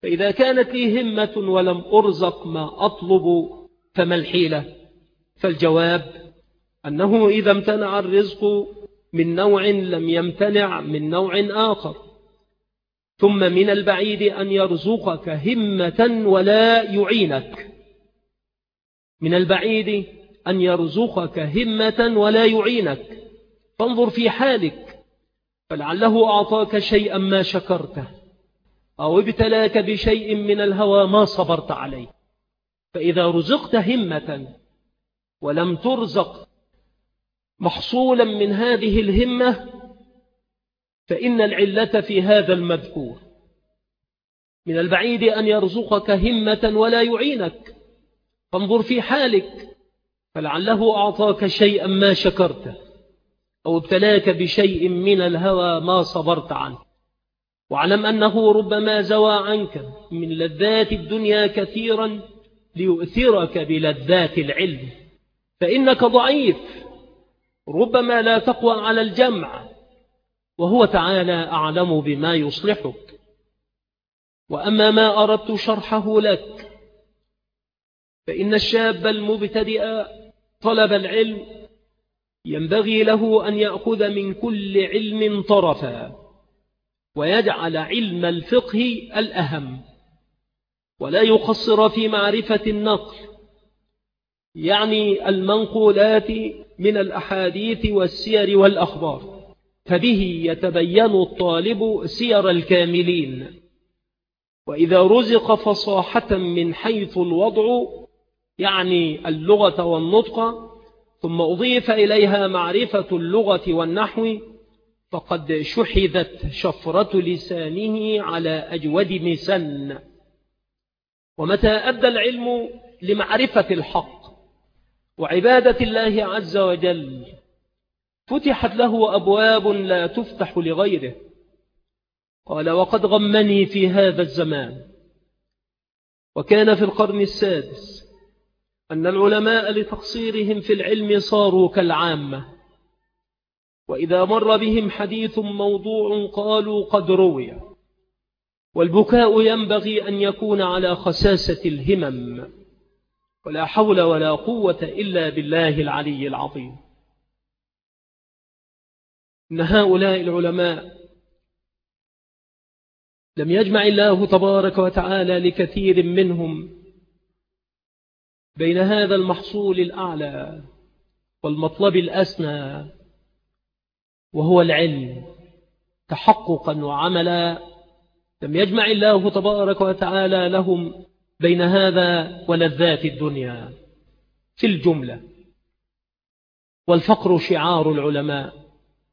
فإذا كانت لي همة ولم أرزق ما أطلب فما الحيلة؟ فالجواب أنه إذا امتنع الرزق من نوع لم يمتنع من نوع آخر. ثم من البعيد أن يرزقك همة ولا يعينك، من البعيد أن يرزقك همة ولا يعينك، فانظر في حالك، فلعله أعطاك شيئا ما شكرته، أو ابتلاك بشيء من الهوى ما صبرت عليه. فإذا رزقت همة ولم ترزق محصولا من هذه الهمة فإن العلة في هذا المذكور. من البعيد أن يرزقك همة ولا يعينك، فانظر في حالك، فلعله أعطاك شيئا ما شكرته، أو ابتلاك بشيء من الهوى ما صبرت عنه. واعلم أنه ربما زوى عنك من لذات الدنيا كثيرا ليؤثرك بلذات العلم، فإنك ضعيف ربما لا تقوى على الجمع، وهو تعالى أعلم بما يصلحك. وأما ما أردت شرحه لك، فإن الشاب المبتدئ طلب العلم ينبغي له أن يأخذ من كل علم طرفا، ويجعل علم الفقه الأهم، ولا يقصر في معرفة النقل، يعني المنقولات من الأحاديث والسير والأخبار، فبه يتبين الطالب سير الكاملين. وإذا رزق فصاحة من حيث الوضع، يعني اللغة والنطق، ثم أضيف إليها معرفة اللغة والنحو، فقد شحذت شفرة لسانه على أجود مسن. ومتى أدى العلم لمعرفة الحق وعبادة الله عز وجل فتحت له أبواب لا تفتح لغيره. قال: وقد غمني في هذا الزمان وكان في القرن السادس أن العلماء لتقصيرهم في العلم صاروا كالعامة، وإذا مر بهم حديث موضوع قالوا قد روي. والبكاء ينبغي أن يكون على خساسة الهمم، ولا حول ولا قوة إلا بالله العلي العظيم. إن هؤلاء العلماء لم يجمع الله تبارك وتعالى لكثير منهم بين هذا المحصول الأعلى والمطلب الأسنى، وهو العلم تحققا وعملا. لم يجمع الله تبارك وتعالى لهم بين هذا ولذات الدنيا في الجملة. والفقر شعار العلماء،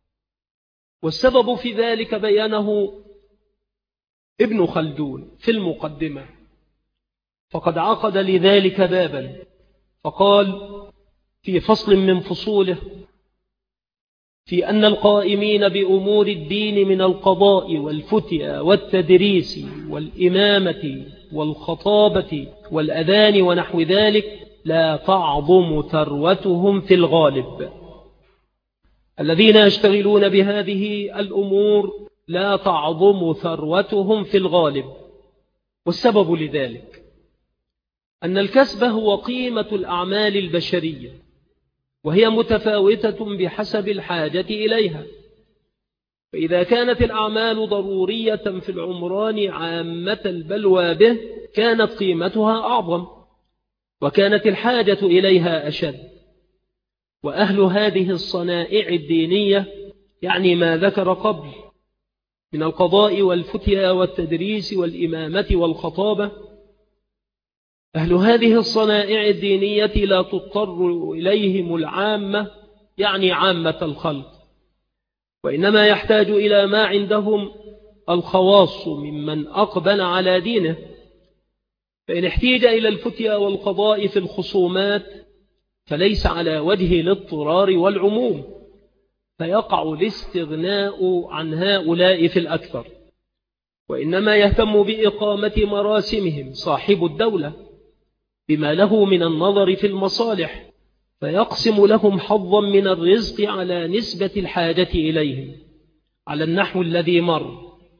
والسبب في ذلك بيانه ابن خلدون في المقدمة، فقد عقد لذلك بابا، فقال في فصل من فصوله: في أن القائمين بأمور الدين من القضاء والفتيا والتدريس والإمامة والخطابة والأذان ونحو ذلك لا تعظم ثروتهم في الغالب. الذين يشتغلون بهذه الأمور لا تعظم ثروتهم في الغالب. والسبب لذلك أن الكسب هو قيمة الأعمال البشرية، وهي متفاوتة بحسب الحاجة إليها. فإذا كانت الأعمال ضرورية في العمران عامة البلوى به كانت قيمتها أعظم، وكانت الحاجة إليها أشد. وأهل هذه الصنائع الدينية، يعني ما ذكر قبل من القضاء والفتيا والتدريس والإمامة والخطابة، أهل هذه الصنائع الدينية لا تضطر إليهم العامة، يعني عامة الخلق، وإنما يحتاج إلى ما عندهم الخواص ممن أقبل على دينه. فإن احتاج إلى الفتيا والقضاء في الخصومات فليس على وجه الاضطرار والعموم، فيقع الاستغناء عن هؤلاء في الأكثر، وإنما يهتم بإقامة مراسمهم صاحب الدولة بما له من النظر في المصالح، فيقسم لهم حظا من الرزق على نسبة الحاجة إليهم على النحو الذي مر.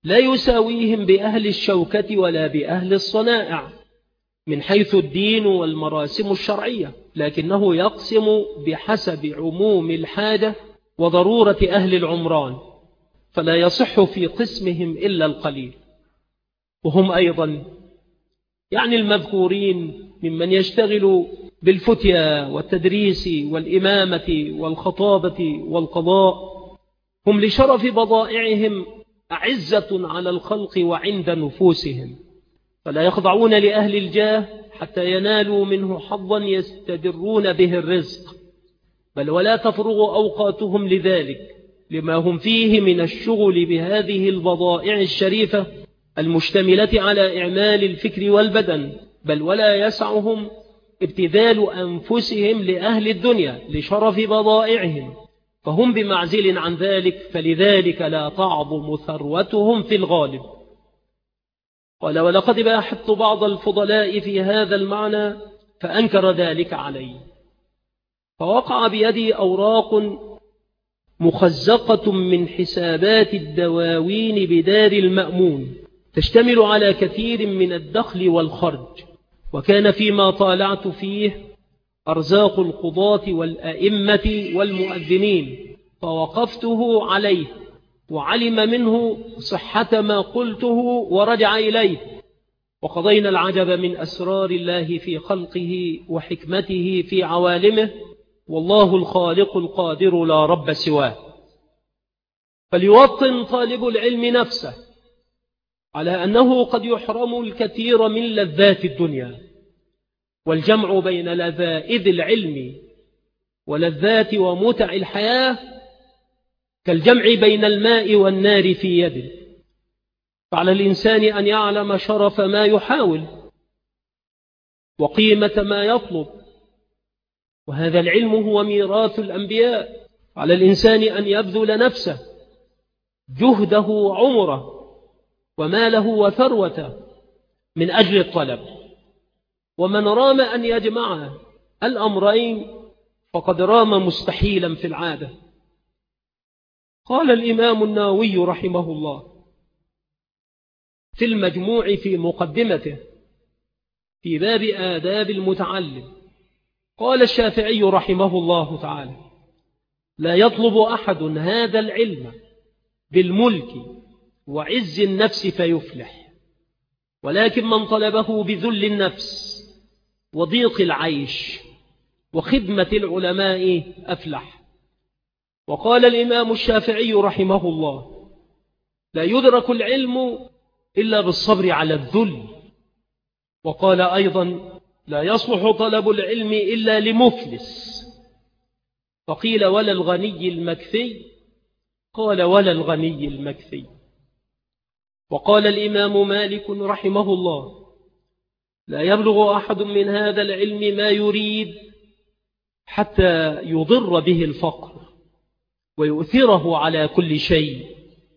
لا يساويهم بأهل الشوكة ولا بأهل الصنائع من حيث الدين والمراسم الشرعية، لكنه يقسم بحسب عموم الحاجة وضرورة أهل العمران، فلا يصح في قسمهم إلا القليل. وهم أيضا يعني المذكورين ممن يشتغل بالفتيا والتدريس والإمامة والخطابة والقضاء، هم لشرف بضائعهم أعزة على الخلق وعند نفوسهم، فلا يخضعون لأهل الجاه حتى ينالوا منه حظا يستدرون به الرزق، بل ولا تفرغ أوقاتهم لذلك لما هم فيه من الشغل بهذه البضائع الشريفة المشتملة على إعمال الفكر والبدن، بل ولا يسعهم ابتذال أنفسهم لأهل الدنيا لشرف بضائعهم، فهم بمعزل عن ذلك، فلذلك لا تعظم ثروتهم في الغالب. قال: ولقد باحثت بعض الفضلاء في هذا المعنى فأنكر ذلك علي، فوقع بيدي أوراق مخزقة من حسابات الدواوين بدار المأمون تشتمل على كثير من الدخل والخرج، وكان فيما طالعت فيه أرزاق القضاة والأئمة والمؤذنين، فوقفته عليه وعلم منه صحة ما قلته ورجع إليه، وقضينا العجب من أسرار الله في خلقه وحكمته في عوالمه، والله الخالق القادر لا رب سواه. فليوطن طالب العلم نفسه على أنه قد يحرم الكثير من لذات الدنيا، والجمع بين لذائذ العلم ولذات ومتع الحياة كالجمع بين الماء والنار في يده، فعلى الإنسان أن يعلم شرف ما يحاول وقيمة ما يطلب، وهذا العلم هو ميراث الأنبياء. على الإنسان أن يبذل نفسه جهده عمره وماله وثروته من أجل الطلب، ومن رام أن يجمع الأمرين فقد رام مستحيلا في العادة. قال الإمام النووي رحمه الله في المجموع في مقدمته في باب آداب المتعلم، قال الشافعي رحمه الله تعالى: لا يطلب أحد هذا العلم بالملك وعز النفس فيفلح، ولكن من طلبه بذل النفس وضيق العيش وخدمة العلماء أفلح. وقال الإمام الشافعي رحمه الله: لا يدرك العلم إلا بالصبر على الذل. وقال أيضا: لا يصلح طلب العلم إلا لمفلس. فقيل: ولا الغني المكفي؟ قال: ولا الغني المكفي. وقال الإمام مالك رحمه الله: لا يبلغ أحد من هذا العلم ما يريد حتى يضر به الفقر ويؤثره على كل شيء.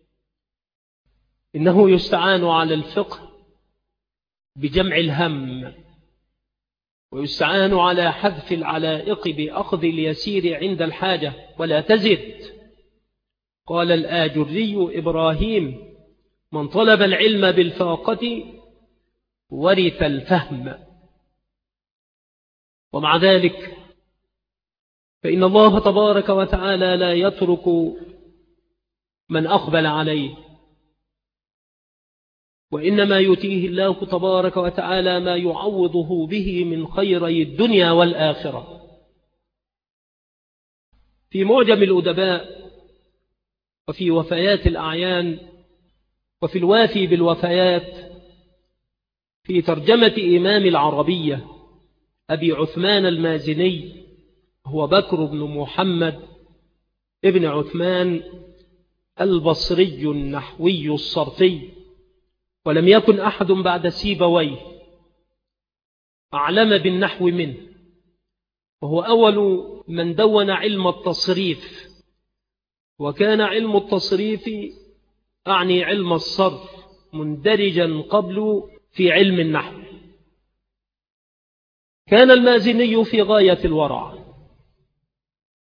إنه يستعان على الفقه بجمع الهم، ويستعان على حذف العلائق بأخذ اليسير عند الحاجة ولا تزد. قال الآجري إبراهيم: من طلب العلم بالفاقة ورث الفهم. ومع ذلك فإن الله تبارك وتعالى لا يترك من أقبل عليه، وإنما يؤتيه الله تبارك وتعالى ما يعوضه به من خيري الدنيا والآخرة. في معجم الأدباء وفي وفيات الأعيان وفي الوافي بالوفيات في ترجمة إمام العربية أبي عثمان المازني، هو بكر بن محمد ابن عثمان البصري النحوي الصرفي، ولم يكن أحد بعد سيبويه أعلم بالنحو منه، وهو أول من دون علم التصريف، وكان علم التصريف أعني علم الصرف مندرجا قبل في علم النحو. كان المازني في غاية الورع،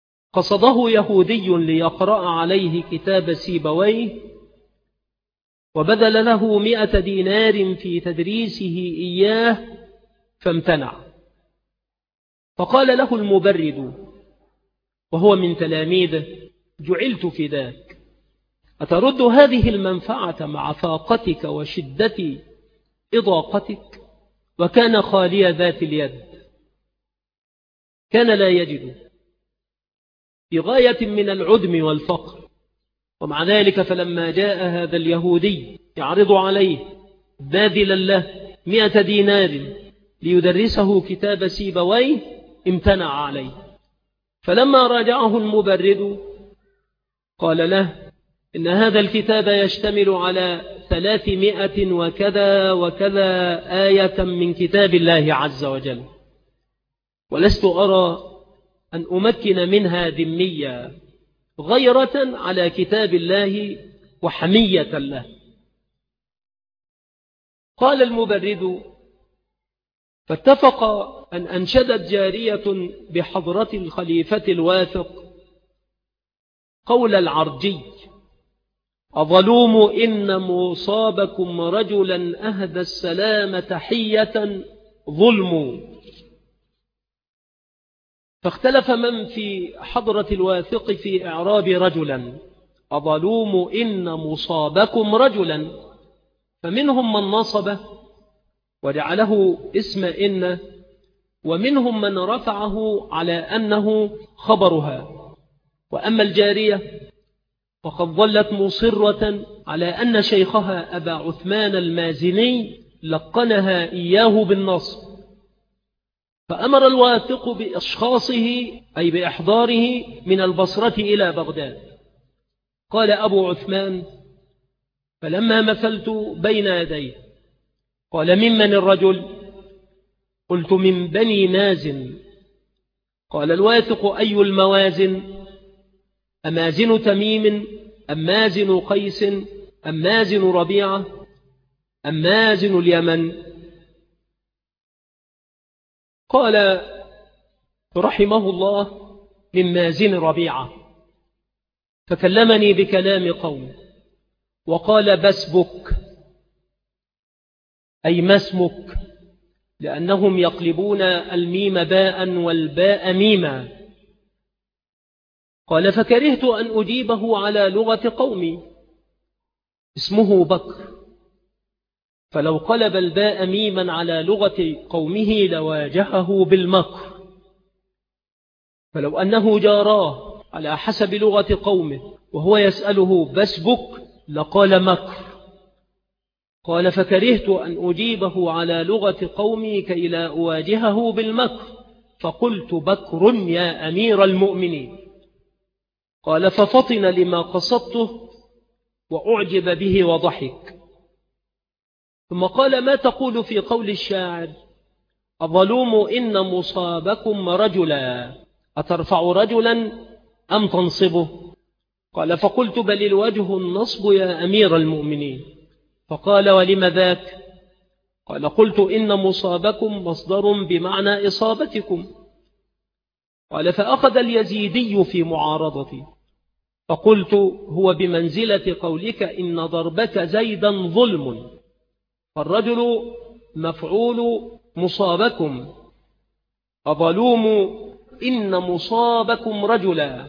قصده يهودي ليقرأ عليه كتاب سيبويه وبذل له 100 دينار في تدريسه إياه فامتنع. فقال له المبرد وهو من تلاميذه: جعلت فداك، أترد هذه المنفعة مع فاقتك وشدة إضاقتك؟ وكان خالي ذات اليد، كان لا يجد، في غاية من العدم والفقر. ومع ذلك فلما جاء هذا اليهودي يعرض عليه باذلا له 100 دينار ليدرسه كتاب سيبويه امتنع عليه. فلما راجعه المبرد قال له: إن هذا الكتاب يشتمل على 300 وكذا وكذا آية من كتاب الله عز وجل، ولست أرى أن أمكن منها ذمية غيرة على كتاب الله وحمية له. قال المبرد: فاتفق أن أنشدت جارية بحضرة الخليفة الواثق قول العرجي: أظلوم إن مصابكم رجلا أهدى السلام تحية ظلم. فاختلف من في حضرة الواثق في إعراب رجلا: أظلوم إن مصابكم رجلا، فمنهم من نصبه وجعله اسم إن، ومنهم من رفعه على أنه خبرها. وأما الجارية فقد ظلت مصرة على أن شيخها أبا عثمان المازني لقنها إياه بالنصب، فأمر الواثق بإشخاصه أي بإحضاره من البصرة إلى بغداد. قال أبو عثمان: فلما مثلت بين يديه قال: ممن الرجل؟ قلت: من بني مازن. قال الواثق: أي الموازن؟ أمازن تميم أم مازن قيس أم مازن ربيعة أم مازن اليمن؟ قال رحمه الله: من مازن ربيعة. فكلمني بكلام قوم وقال: بسبك، أي ما اسمك، لأنهم يقلبون الميم باء والباء ميما. قال: فكرهت أن أجيبه على لغة قومي، اسمه بكر، فلو قلب الباء ميما على لغة قومه لواجهه بالمكر، فلو أنه جاراه على حسب لغة قومه وهو يسأله بسبك لقال مكر. قال: فكرهت أن أجيبه على لغة قومي كي لا أواجهه بالمكر، فقلت: بكر يا أمير المؤمنين. قال: ففطن لما قصدته وأعجب به وضحك، ثم قال: ما تقول في قول الشاعر: أظلوم إن مصابكم رجلا، أترفع رجلا أم تنصبه؟ قال: فقلت: بل الوجه النصب يا أمير المؤمنين. فقال: ولم ذاك؟ قال: قلت: إن مصابكم مصدر بمعنى إصابتكم. قال: فأخذ اليزيدي في معارضتي، فقلت: هو بمنزلة قولك إن ضربك زيدا ظلم، فالرجل مفعول مصابكم، أظلوم إن مصابكم رجلا،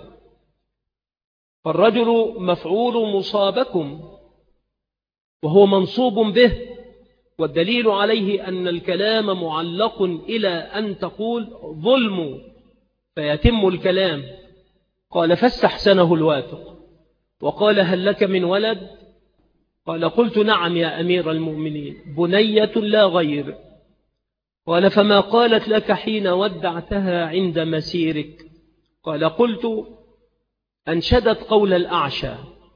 فالرجل مفعول مصابكم، وهو منصوب به، والدليل عليه أن الكلام معلق إلى أن تقول ظلم فيتم الكلام. قال: فاستحسنه الواثق وقال: هل لك من ولد؟ قال: قلت: نعم يا أمير المؤمنين، بنية لا غير. قال: فما قالت لك حين ودعتها عند مسيرك؟ قال: قلت: أنشدت قول الأعشى،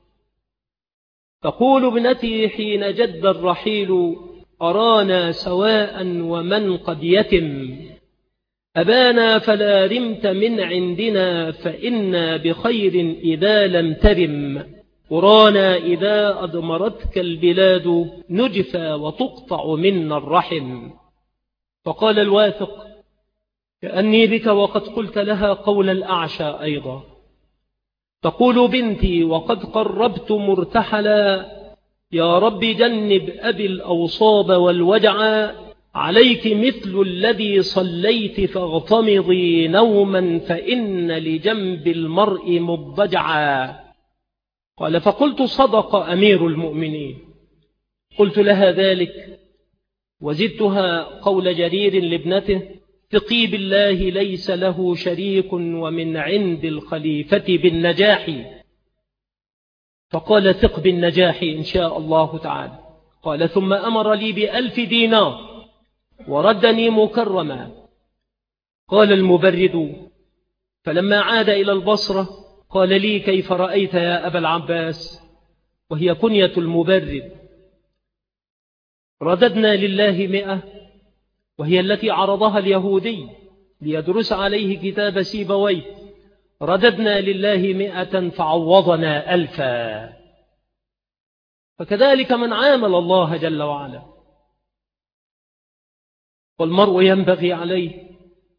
تقول ابنتي حين جد الرحيل: أرانا سواء ومن قد يتم، أبانا فلا رمت من عندنا، فإنا بخير إذا لم ترم، أرانا إذا أدمرتك البلاد، نجفى وتقطع منا الرحم. فقال الواثق: كأني بك وقد قلت لها قول الأعشى أيضا، تقول بنتي وقد قربت مرتحلا: يا رب جنب أبي الأوصاب والوجع، عليك مثل الذي صليت فاغتمضي نوما، فإن لجنب المرء مضجعا. قال فقلت صدق أمير المؤمنين. قلت لها ذلك وزدتها قول جرير لابنته: ثقي بالله ليس له شريك ومن عند الخليفة بالنجاح. فقال ثق بالنجاح إن شاء الله تعالى. قال ثم أمر لي ب1,000 دينار وردني مكرما. قال المبرد فلما عاد إلى البصرة قال لي: كيف رأيت يا أبا العباس؟ وهي كنية المبرد. رددنا لله 100، وهي التي عرضها اليهودي ليدرس عليه كتاب سيبويه. رددنا لله 100 فعوضنا 1000. فكذلك من عامل الله جل وعلا. والمرء ينبغي عليه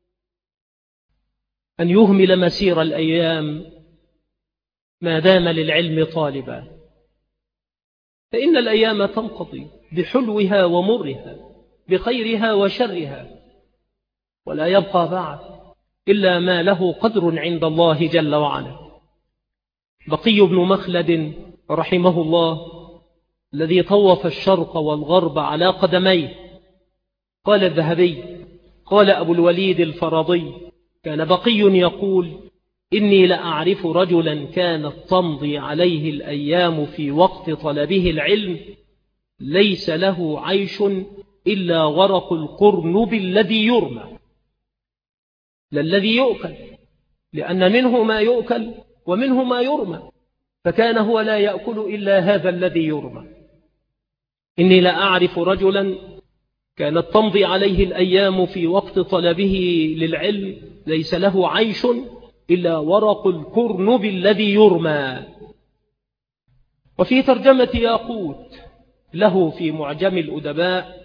أن يهمل مسير الأيام ما دام للعلم طالبا، فإن الأيام تنقضي بحلوها ومرها، بخيرها وشرها، ولا يبقى بعد إلا ما له قدر عند الله جل وعلا. بقي بن مخلد رحمه الله الذي طوف الشرق والغرب على قدميه، قال الذهبي قال أبو الوليد الفرضي: كان بقي يقول: إني لأعرف رجلا كانت تمضي عليه الأيام في وقت طلبه العلم ليس له عيش إلا ورق القرنب الذي يرمى، لا الذي يؤكل، لأن منه ما يؤكل ومنه ما يرمى، فكان هو لا يأكل إلا هذا الذي يرمى. إني لأعرف رجلا كانت تمضي عليه الأيام في وقت طلبه للعلم ليس له عيش إلا ورق القرنب الذي يرمى. وفي ترجمة ياقوت له في معجم الأدباء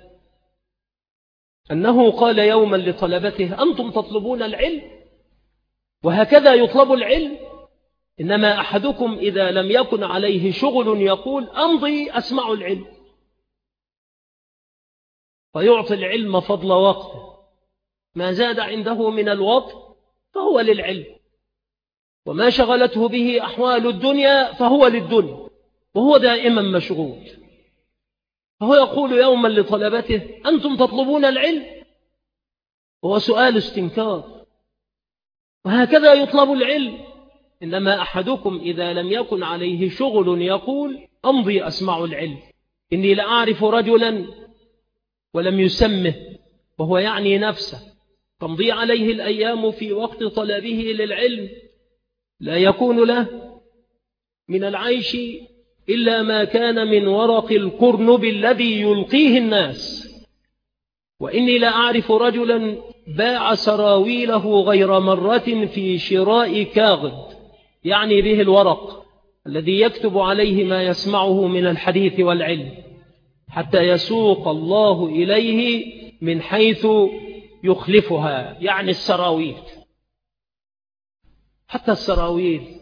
أنه قال يوما لطلبته: أنتم تطلبون العلم وهكذا يطلب العلم، إنما أحدكم إذا لم يكن عليه شغل يقول: أمضي أسمع العلم، فيعطي العلم فضل وقته، ما زاد عنده من الوقت فهو للعلم، وما شغلته به أحوال الدنيا فهو للدنيا، وهو دائما مشغول. فهو يقول يوما لطلبته: أنتم تطلبون العلم، هو سؤال استنكار، وهكذا يطلب العلم، إنما أحدكم إذا لم يكن عليه شغل يقول: أمضي أسمع العلم. إني لأعرف رجلا، ولم يسمه، وهو يعني نفسه، تمضي عليه الأيام في وقت طلبه للعلم لا يكون له من العيش إلا ما كان من ورق القرنب الذي يلقيه الناس. وإني لأعرف رجلا باع سراويله غير مرة في شراء كاغد، يعني به الورق الذي يكتب عليه ما يسمعه من الحديث والعلم، حتى يسوق الله إليه من حيث يخلفها، يعني السراويل. حتى السراويل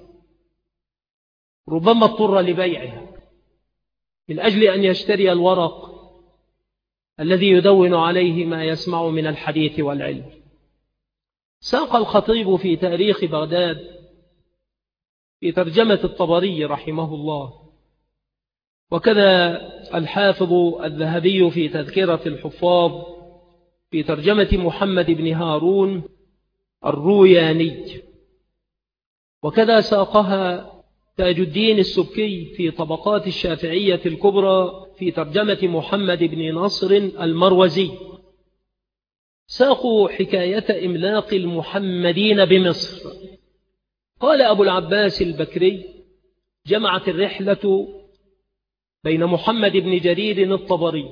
ربما اضطر لبيعها من أجل أن يشتري الورق الذي يدون عليه ما يسمع من الحديث والعلم. ساق الخطيب في تاريخ بغداد في ترجمة الطبري رحمه الله، وكذا الحافظ الذهبي في تذكرة الحفاظ في ترجمة محمد بن هارون الروياني، وكذا ساقها تاج الدين السبكي في طبقات الشافعية الكبرى في ترجمة محمد بن نصر المروزي. ساقوا حكاية إملاق المحمدين بمصر. قال أبو العباس البكري: جمعت الرحلة بين محمد بن جرير الطبري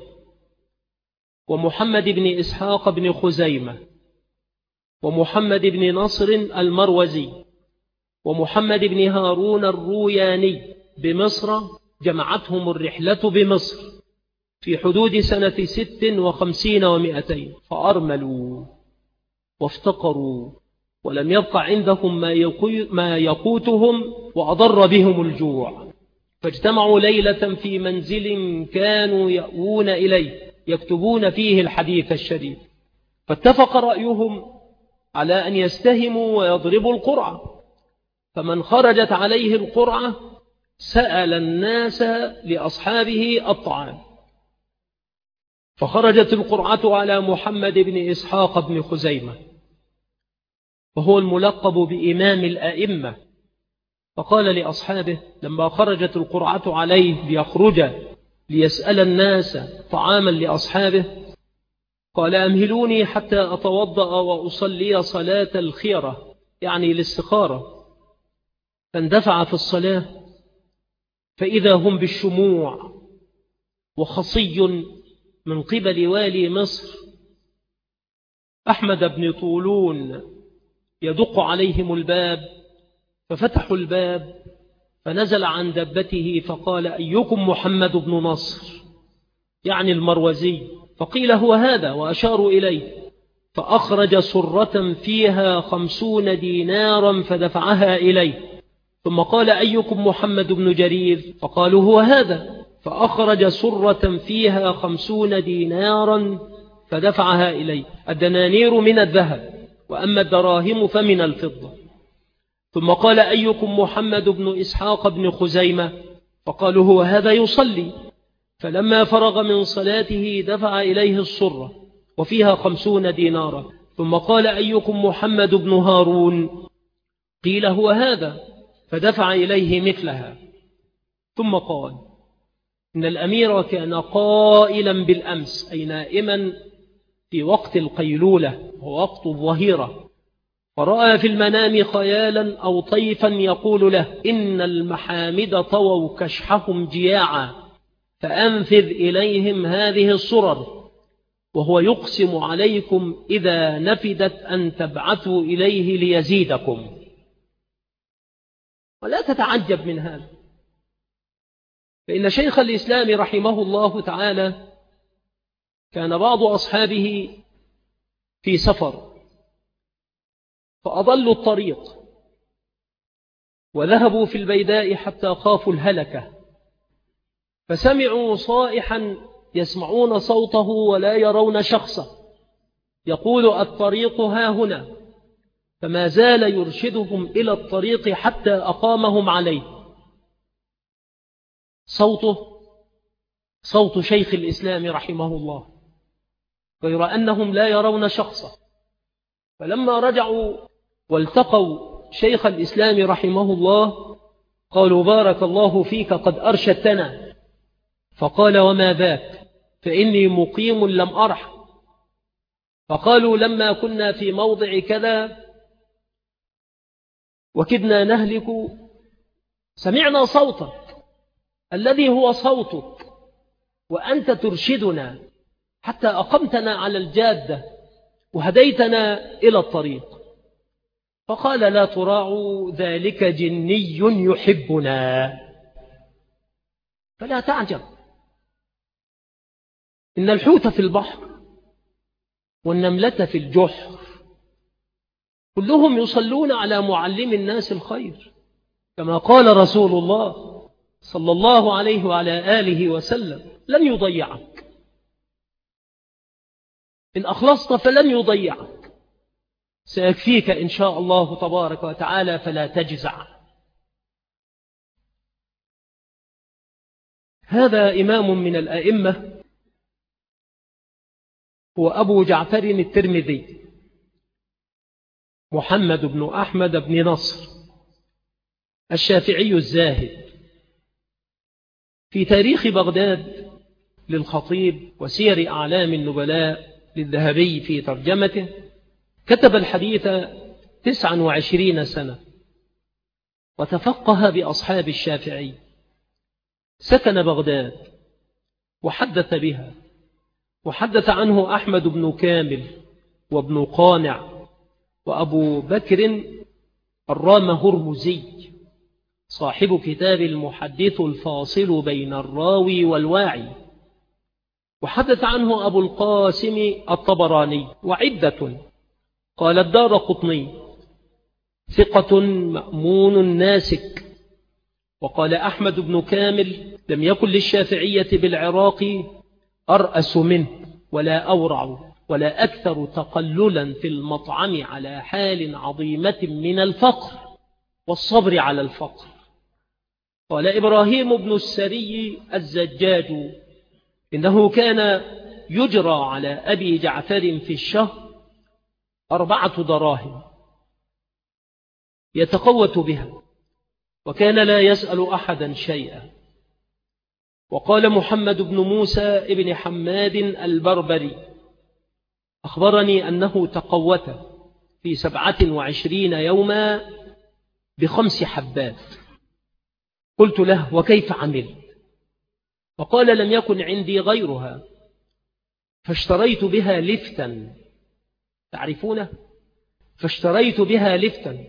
ومحمد بن إسحاق بن خزيمة ومحمد بن نصر المروزي ومحمد بن هارون الروياني بمصر. جمعتهم الرحلة بمصر في حدود سنة 56 و200، فأرملوا وافتقروا ولم يبق عندهم ما يقوتهم، وأضر بهم الجوع، فاجتمعوا ليلة في منزل كانوا يأوون إليه يكتبون فيه الحديث الشريف، فاتفق رأيهم على أن يستهموا ويضربوا القرعة، فمن خرجت عليه القرعة سأل الناس لأصحابه الطعام، فخرجت القرعة على محمد بن إسحاق بن خزيمة، وهو الملقب بإمام الأئمة، فقال لأصحابه لما خرجت القرعة عليه ليخرج ليسأل الناس طعاما لأصحابه، قال أمهلوني حتى أتوضأ وأصلي صلاة الخيرة، يعني الاستخارة. فاندفع في الصلاة فإذا هم بالشموع وخصي من قبل والي مصر أحمد بن طولون يدق عليهم الباب، ففتحوا الباب فنزل عن دبته فقال أيكم محمد بن نصر، يعني المروزي، فقيل هو هذا وأشاروا إليه، فأخرج سرة فيها 50 دينارا فدفعها إليه، ثم قال أيكم محمد بن جرير، فقالوا هو هذا، فأخرج سرة فيها 50 دينارا فدفعها إليه، الدنانير من الذهب وأما الدراهم فمن الفضة، ثم قال أيكم محمد بن إسحاق بن خزيمة، فقالوا هو هذا يصلي، فلما فرغ من صلاته دفع إليه السرة وفيها 50 دينارا، ثم قال أيكم محمد بن هارون، قيل هو هذا، فدفع إليه مثلها، ثم قال إن الأمير كان قائلا بالأمس، أي نائما في وقت القيلولة ووقت الظهيرة، فرأى في المنام خيالا أو طيفا يقول له إن المحامد طووا كشحهم جياعا فأنفذ إليهم هذه السرر، وهو يقسم عليكم إذا نفدت أن تبعثوا إليه ليزيدكم. ولا تتعجب من هذا، فإن شيخ الإسلام رحمه الله تعالى كان بعض أصحابه في سفر فأضلوا الطريق وذهبوا في البيداء حتى خافوا الهلكة، فسمعوا صائحا يسمعون صوته ولا يرون شخصا يقول الطريق ها هنا، فما زال يرشدهم إلى الطريق حتى أقامهم عليه. صوته صوت شيخ الإسلام رحمه الله، غير أنهم لا يرون شخصا. فلما رجعوا والتقوا شيخ الإسلام رحمه الله قالوا بارك الله فيك قد أرشدتنا، فقال وما ذاك، فإني مقيم لم أرح. فقالوا لما كنا في موضع كذا وكدنا نهلك سمعنا صوتك الذي هو صوتك وأنت ترشدنا حتى أقمتنا على الجادة وهديتنا إلى الطريق. فقال لا تراعوا ذلك جني يحبنا، فلا تعجب، إن الحوت في البحر والنملة في الجحر كلهم يصلون على معلم الناس الخير، كما قال رسول الله صلى الله عليه وعلى آله وسلم لن يضيعك، إن أخلصت فلن يضيعك، سيكفيك إن شاء الله تبارك وتعالى، فلا تجزع. هذا إمام من الأئمة هو أبو جعفر الترمذي محمد بن أحمد بن نصر الشافعي الزاهد. في تاريخ بغداد للخطيب وسير أعلام النبلاء للذهبي في ترجمته كتب الحديث 29 سنة، وتفقه بأصحاب الشافعي، سكن بغداد وحدث بها، وحدث عنه أحمد بن كامل وابن قانع وأبو بكر الرام هرمزي صاحب كتاب المحدث الفاصل بين الراوي والواعي، وحدث عنه أبو القاسم الطبراني وعدة. قال الدارقطني ثقة مأمون ناسك وقال أحمد بن كامل: لم يكن للشافعية بالعراق أرأس منه ولا أورع ولا أكثر تقللا في المطعم على حال عظيمة من الفقر والصبر على الفقر. قال إبراهيم بن السري الزجاج: إنه كان يجرى على أبي جعفر في الشهر 4 دراهم يتقوت بها، وكان لا يسأل أحدا شيئا. وقال محمد بن موسى ابن حماد البربري: أخبرني أنه تقوت في 27 يوما ب5 حبات. قلت له: وكيف عملت؟ فقال: لم يكن عندي غيرها فاشتريت بها لفتا. تعرفونه؟ فاشتريت بها لفتا.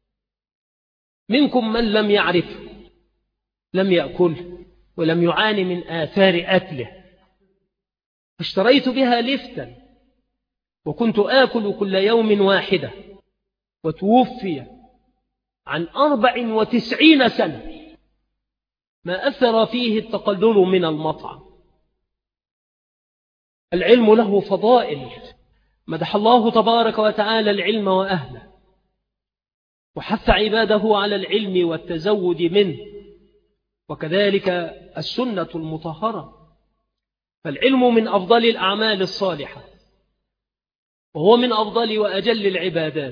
منكم من لم يعرف لم يأكل ولم يعاني من آثار أكله. فاشتريت بها لفتا وكنت آكل كل يوم 1، وتوفي عن 94 سنة ما أثر فيه التقلل من المطعم. العلم له فضائل، مدح الله تبارك وتعالى العلم وأهله، وحث عباده على العلم والتزود منه، وكذلك السنة المطهرة. فالعلم من أفضل الأعمال الصالحة، وهو من أفضل وأجل العبادات،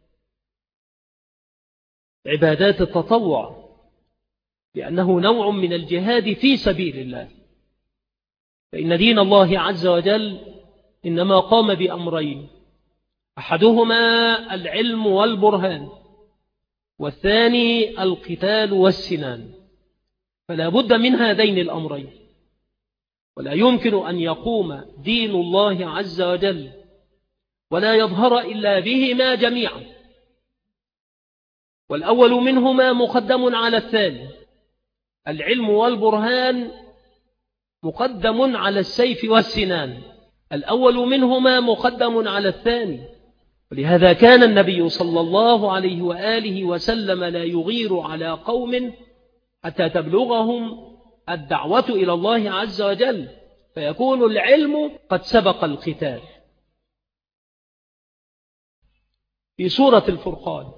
عبادات التطوع، لأنه نوع من الجهاد في سبيل الله. فإن دين الله عز وجل إنما قام بأمرين: أحدهما العلم والبرهان، والثاني القتال والسنان. فلا بد من هذين الأمرين، ولا يمكن أن يقوم دين الله عز وجل ولا يظهر إلا بهما جميعا. والأول منهما مقدم على الثاني، العلم والبرهان مقدم على السيف والسنان، الأول منهما مقدم على الثاني. ولهذا كان النبي صلى الله عليه وآله وسلم لا يغير على قوم حتى تبلغهم الدعوة إلى الله عز وجل، فيكون العلم قد سبق القتال. في سورة الفرقان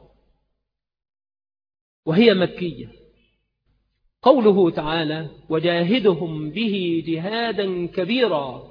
وهي مكية، قوله تعالى: وجاهدهم به جهادا كبيرا.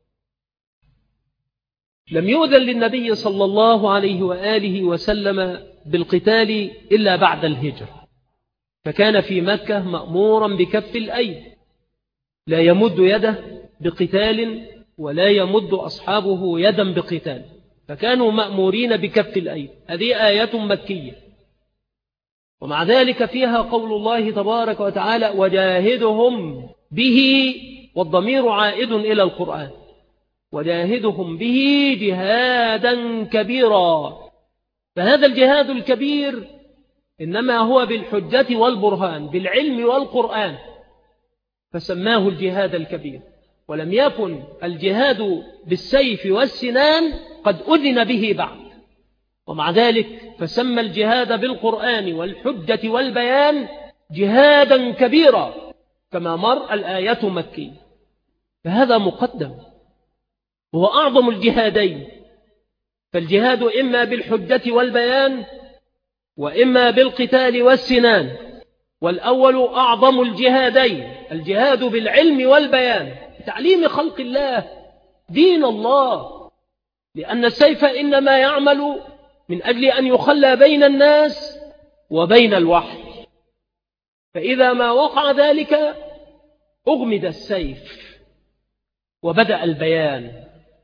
لم يؤذن للنبي صلى الله عليه وآله وسلم بالقتال إلا بعد الهجرة، فكان في مكة مأمورا بكف الأيد، لا يمد يده بقتال ولا يمد أصحابه يدا بقتال، فكانوا مأمورين بكف الأيد. هذه آية مكية، ومع ذلك فيها قول الله تبارك وتعالى: وجاهدهم به، والضمير عائد إلى القرآن، وجاهدهم به جهادا كبيرا. فهذا الجهاد الكبير إنما هو بالحجة والبرهان، بالعلم والقرآن، فسماه الجهاد الكبير. ولم يكن الجهاد بالسيف والسنان قد أذن به بعد، ومع ذلك فسمى الجهاد بالقرآن والحجة والبيان جهادا كبيرا، كما مر الآية مكية. فهذا مقدم، هو أعظم الجهادين. فالجهاد إما بالحجة والبيان وإما بالقتال والسنان، والأول أعظم الجهادين، الجهاد بالعلم والبيان، تعليم خلق الله دين الله. لأن السيف إنما يعمل من أجل أن يخلى بين الناس وبين الوحي، فإذا ما وقع ذلك أغمد السيف وبدأ البيان.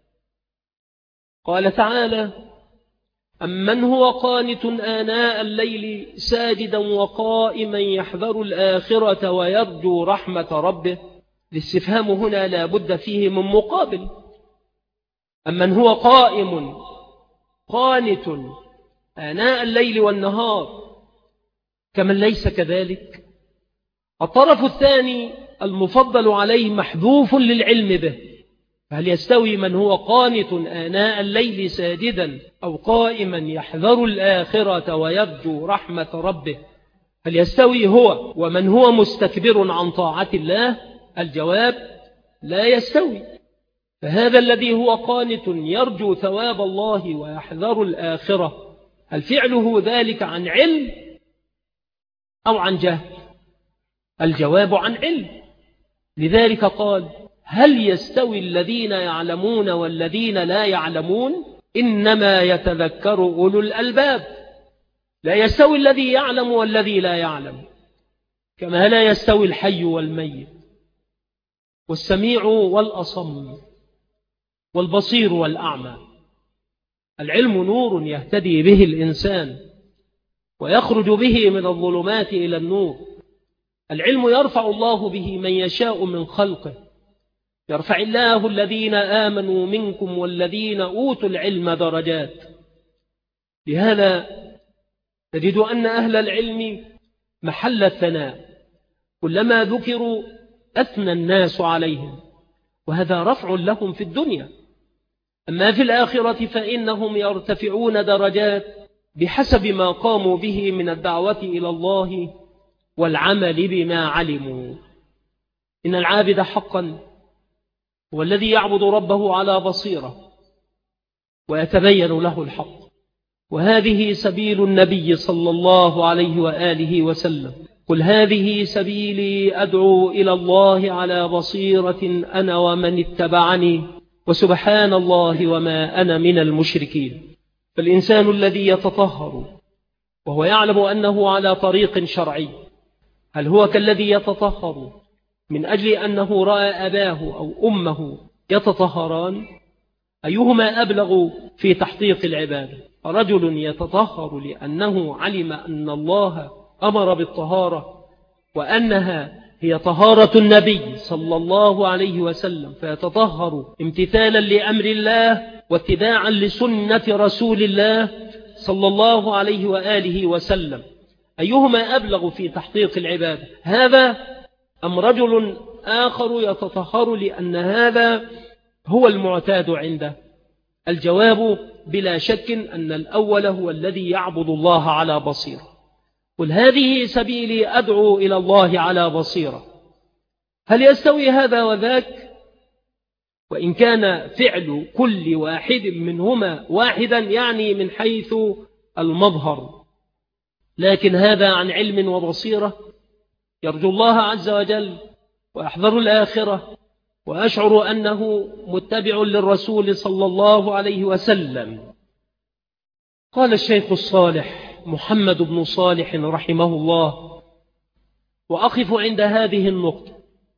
قال تعالى: أمن هو قانت آناء الليل ساجدا وقائما يحذر الآخرة ويرجو رحمة ربه. الاستفهام هنا لا بد فيه من مقابل. أمن هو قائم قانت آناء الليل والنهار كمن ليس كذلك. الطرف الثاني المفضل عليه محذوف للعلم به، فهل يستوي من هو قانت آناء الليل ساجدا أو قائما يحذر الآخرة ويرجو رحمة ربه هل يستوي هو ومن هو مستكبر عن طاعة الله؟ الجواب لا يستوي. فهذا الذي هو قانت يرجو ثواب الله ويحذر الآخرة، هل فعله ذلك عن علم أو عن جهل؟ الجواب عن علم. لذلك قال: هل يستوي الذين يعلمون والذين لا يعلمون؟ إنما يتذكر أولو الألباب. لا يستوي الذي يعلم والذي لا يعلم، كما لا يستوي الحي والميت والسميع والأصم والبصير والأعمى. العلم نور يهتدي به الإنسان ويخرج به من الظلمات إلى النور. العلم يرفع الله به من يشاء من خلقه، يرفع الله الذين آمنوا منكم والذين أوتوا العلم درجات. لهذا تجد أن أهل العلم محل الثناء، كلما ذكروا أثنى الناس عليهم، وهذا رفع لهم في الدنيا. أما في الآخرة فإنهم يرتفعون درجات بحسب ما قاموا به من الدعوة إلى الله والعمل بما علموا. إن العابد حقا هو الذي يعبد ربه على بصيرة ويتبين له الحق، وهذه سبيل النبي صلى الله عليه وآله وسلم. قل هذه سبيلي أدعو إلى الله على بصيرة أنا ومن اتبعني وسبحان الله وما أنا من المشركين. فالإنسان الذي يتطهر وهو يعلم أنه على طريق شرعي، هل هو كالذي يتطهر من أجل أنه رأى أباه أو أمه يتطهران؟ أيهما أبلغ في تحقيق العبادة؟ رجل يتطهر لأنه علم أن الله أمر بالطهارة وأنها هي طهارة النبي صلى الله عليه وسلم، فيتطهر امتثالا لأمر الله واتباعا لسنة رسول الله صلى الله عليه وآله وسلم. أيهما أبلغ في تحقيق العبادة، هذا أم رجل آخر يتطهر لأن هذا هو المعتاد عنده؟ الجواب بلا شك أن الأول هو الذي يعبد الله على بصيرة. قل هذه سبيلي أدعو إلى الله على بصيرة. هل يستوي هذا وذاك؟ وإن كان فعل كل واحد منهما واحدا يعني من حيث المظهر، لكن هذا عن علم وبصيرة، يرجو الله عز وجل ويحذر الآخرة وأشعر أنه متبع للرسول صلى الله عليه وسلم. قال الشيخ الصالح محمد بن صالح رحمه الله: وأقف عند هذه النقطة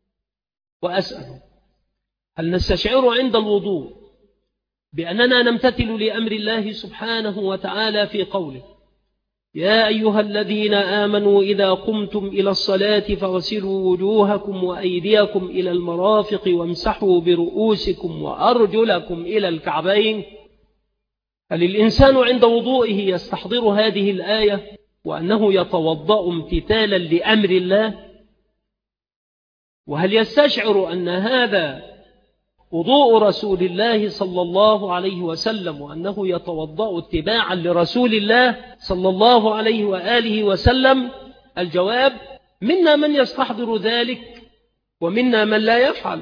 وأسأل: هل نستشعر عند الوضوء بأننا نمتثل لأمر الله سبحانه وتعالى في قوله: يا أيها الذين آمنوا إذا قمتم إلى الصلاة فاغسلوا وجوهكم وأيديكم إلى المرافق وامسحوا برؤوسكم وأرجلكم إلى الكعبين؟ هل الإنسان عند وضوئه يستحضر هذه الآية وأنه يتوضأ امتثالا لأمر الله؟ وهل يستشعر أن هذا وضوء رسول الله صلى الله عليه وسلم وأنه يتوضأ اتباعا لرسول الله صلى الله عليه وآله وسلم؟ الجواب: منا من يستحضر ذلك ومنا من لا يفعل.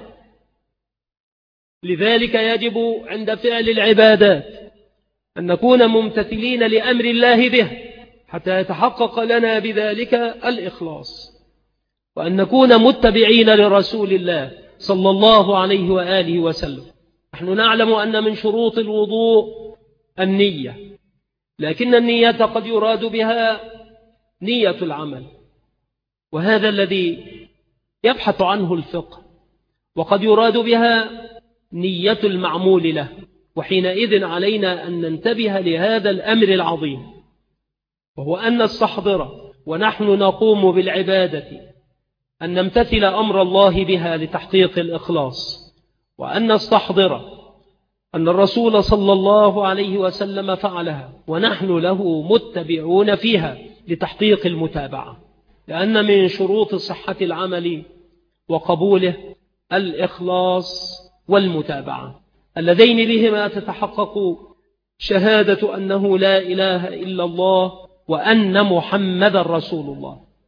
لذلك يجب عند فعل العبادات أن نكون ممتثلين لأمر الله به حتى يتحقق لنا بذلك الإخلاص، وأن نكون متبعين لرسول الله صلى الله عليه وآله وسلم. نحن نعلم أن من شروط الوضوء النية، لكن النية قد يراد بها نية العمل، وهذا الذي يبحث عنه الفقه، وقد يراد بها نية المعمول له. وحينئذ علينا أن ننتبه لهذا الأمر العظيم، وهو أن نستحضر ونحن نقوم بالعبادة أن نمتثل أمر الله بها لتحقيق الإخلاص، وأن نستحضر أن الرسول صلى الله عليه وسلم فعلها ونحن له متبعون فيها لتحقيق المتابعة، لأن من شروط صحة العمل وقبوله الإخلاص والمتابعة، اللذين بهما تتحقق شهادة أنه لا إله إلا الله وأن محمد رسول الله.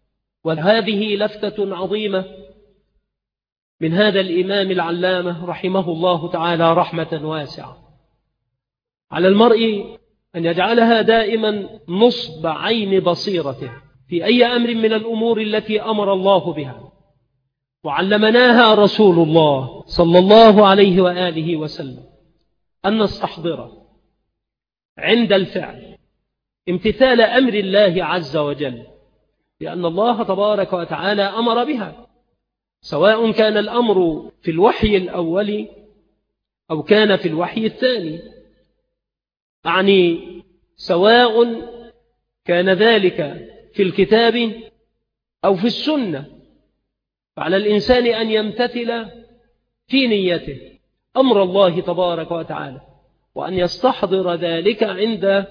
وهذه لفتة عظيمة من هذا الإمام العلامة رحمه الله تعالى رحمة واسعة. على المرء أن يجعلها دائما نصب عين بصيرته في أي أمر من الأمور التي أمر الله بها وعلمناها رسول الله صلى الله عليه وآله وسلم، أن نستحضر عند الفعل امتثال أمر الله عز وجل، لأن الله تبارك وتعالى أمر بها، سواء كان الأمر في الوحي الأول أو كان في الوحي الثاني، يعني سواء كان ذلك في الكتاب أو في السنة، فعلى الإنسان أن يمتثل في نيته أمر الله تبارك وتعالى، وأن يستحضر ذلك عند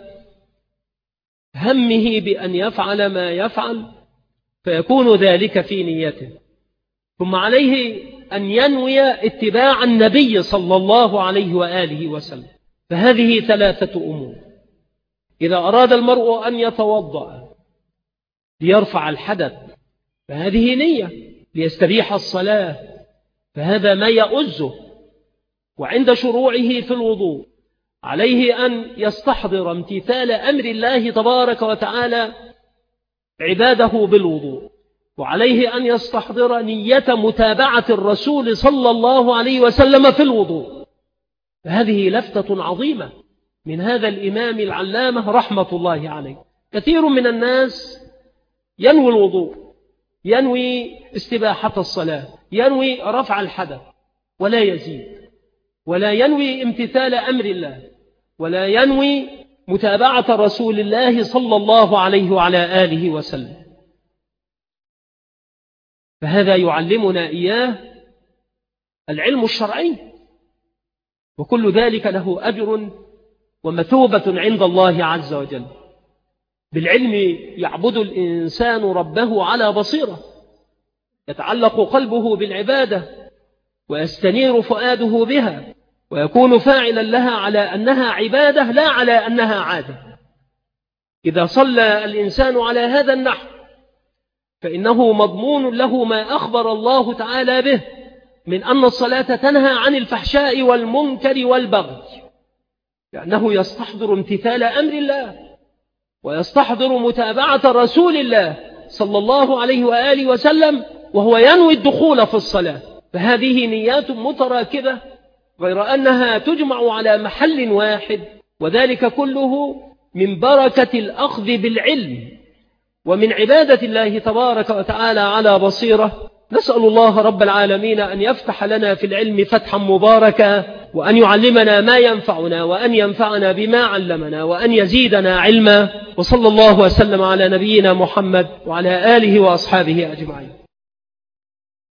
همه بأن يفعل ما يفعل، فيكون ذلك في نيته. ثم عليه أن ينوي اتباع النبي صلى الله عليه وآله وسلم. فهذه ثلاثة أمور. إذا أراد المرء أن يتوضأ ليرفع الحدث فهذه نية، ليستريح الصلاة فهذا ما يؤزه. وعند شروعه في الوضوء عليه أن يستحضر امتثال أمر الله تبارك وتعالى عباده بالوضوء، وعليه أن يستحضر نية متابعة الرسول صلى الله عليه وسلم في الوضوء. فهذه لفتة عظيمة من هذا الإمام العلامة رحمة الله عليه. كثير من الناس ينوي الوضوء، ينوي استباحة الصلاة، ينوي رفع الحدث، ولا يزيد، ولا ينوي امتثال أمر الله، ولا ينوي متابعة رسول الله صلى الله عليه وعلى آله وسلم. فهذا يعلمنا إياه العلم الشرعي، وكل ذلك له أجر ومثوبة عند الله عز وجل. بالعلم يعبد الإنسان ربه على بصيرة، يتعلق قلبه بالعبادة ويستنير فؤاده بها، ويكون فاعلا لها على أنها عبادة لا على أنها عادة. إذا صلى الإنسان على هذا النحو فإنه مضمون له ما أخبر الله تعالى به من أن الصلاة تنهى عن الفحشاء والمنكر والبغي، لأنه يستحضر امتثال أمر الله ويستحضر متابعة رسول الله صلى الله عليه وآله وسلم، وهو ينوي الدخول في الصلاة. فهذه نيات متراكبة، غير أنها تجمع على محل واحد، وذلك كله من بركة الأخذ بالعلم ومن عبادة الله تبارك وتعالى على بصيرة. نسأل الله رب العالمين أن يفتح لنا في العلم فتحا مباركا، وأن يعلمنا ما ينفعنا، وأن ينفعنا بما علمنا، وأن يزيدنا علما. وصلى الله وسلم على نبينا محمد وعلى آله وأصحابه أجمعين.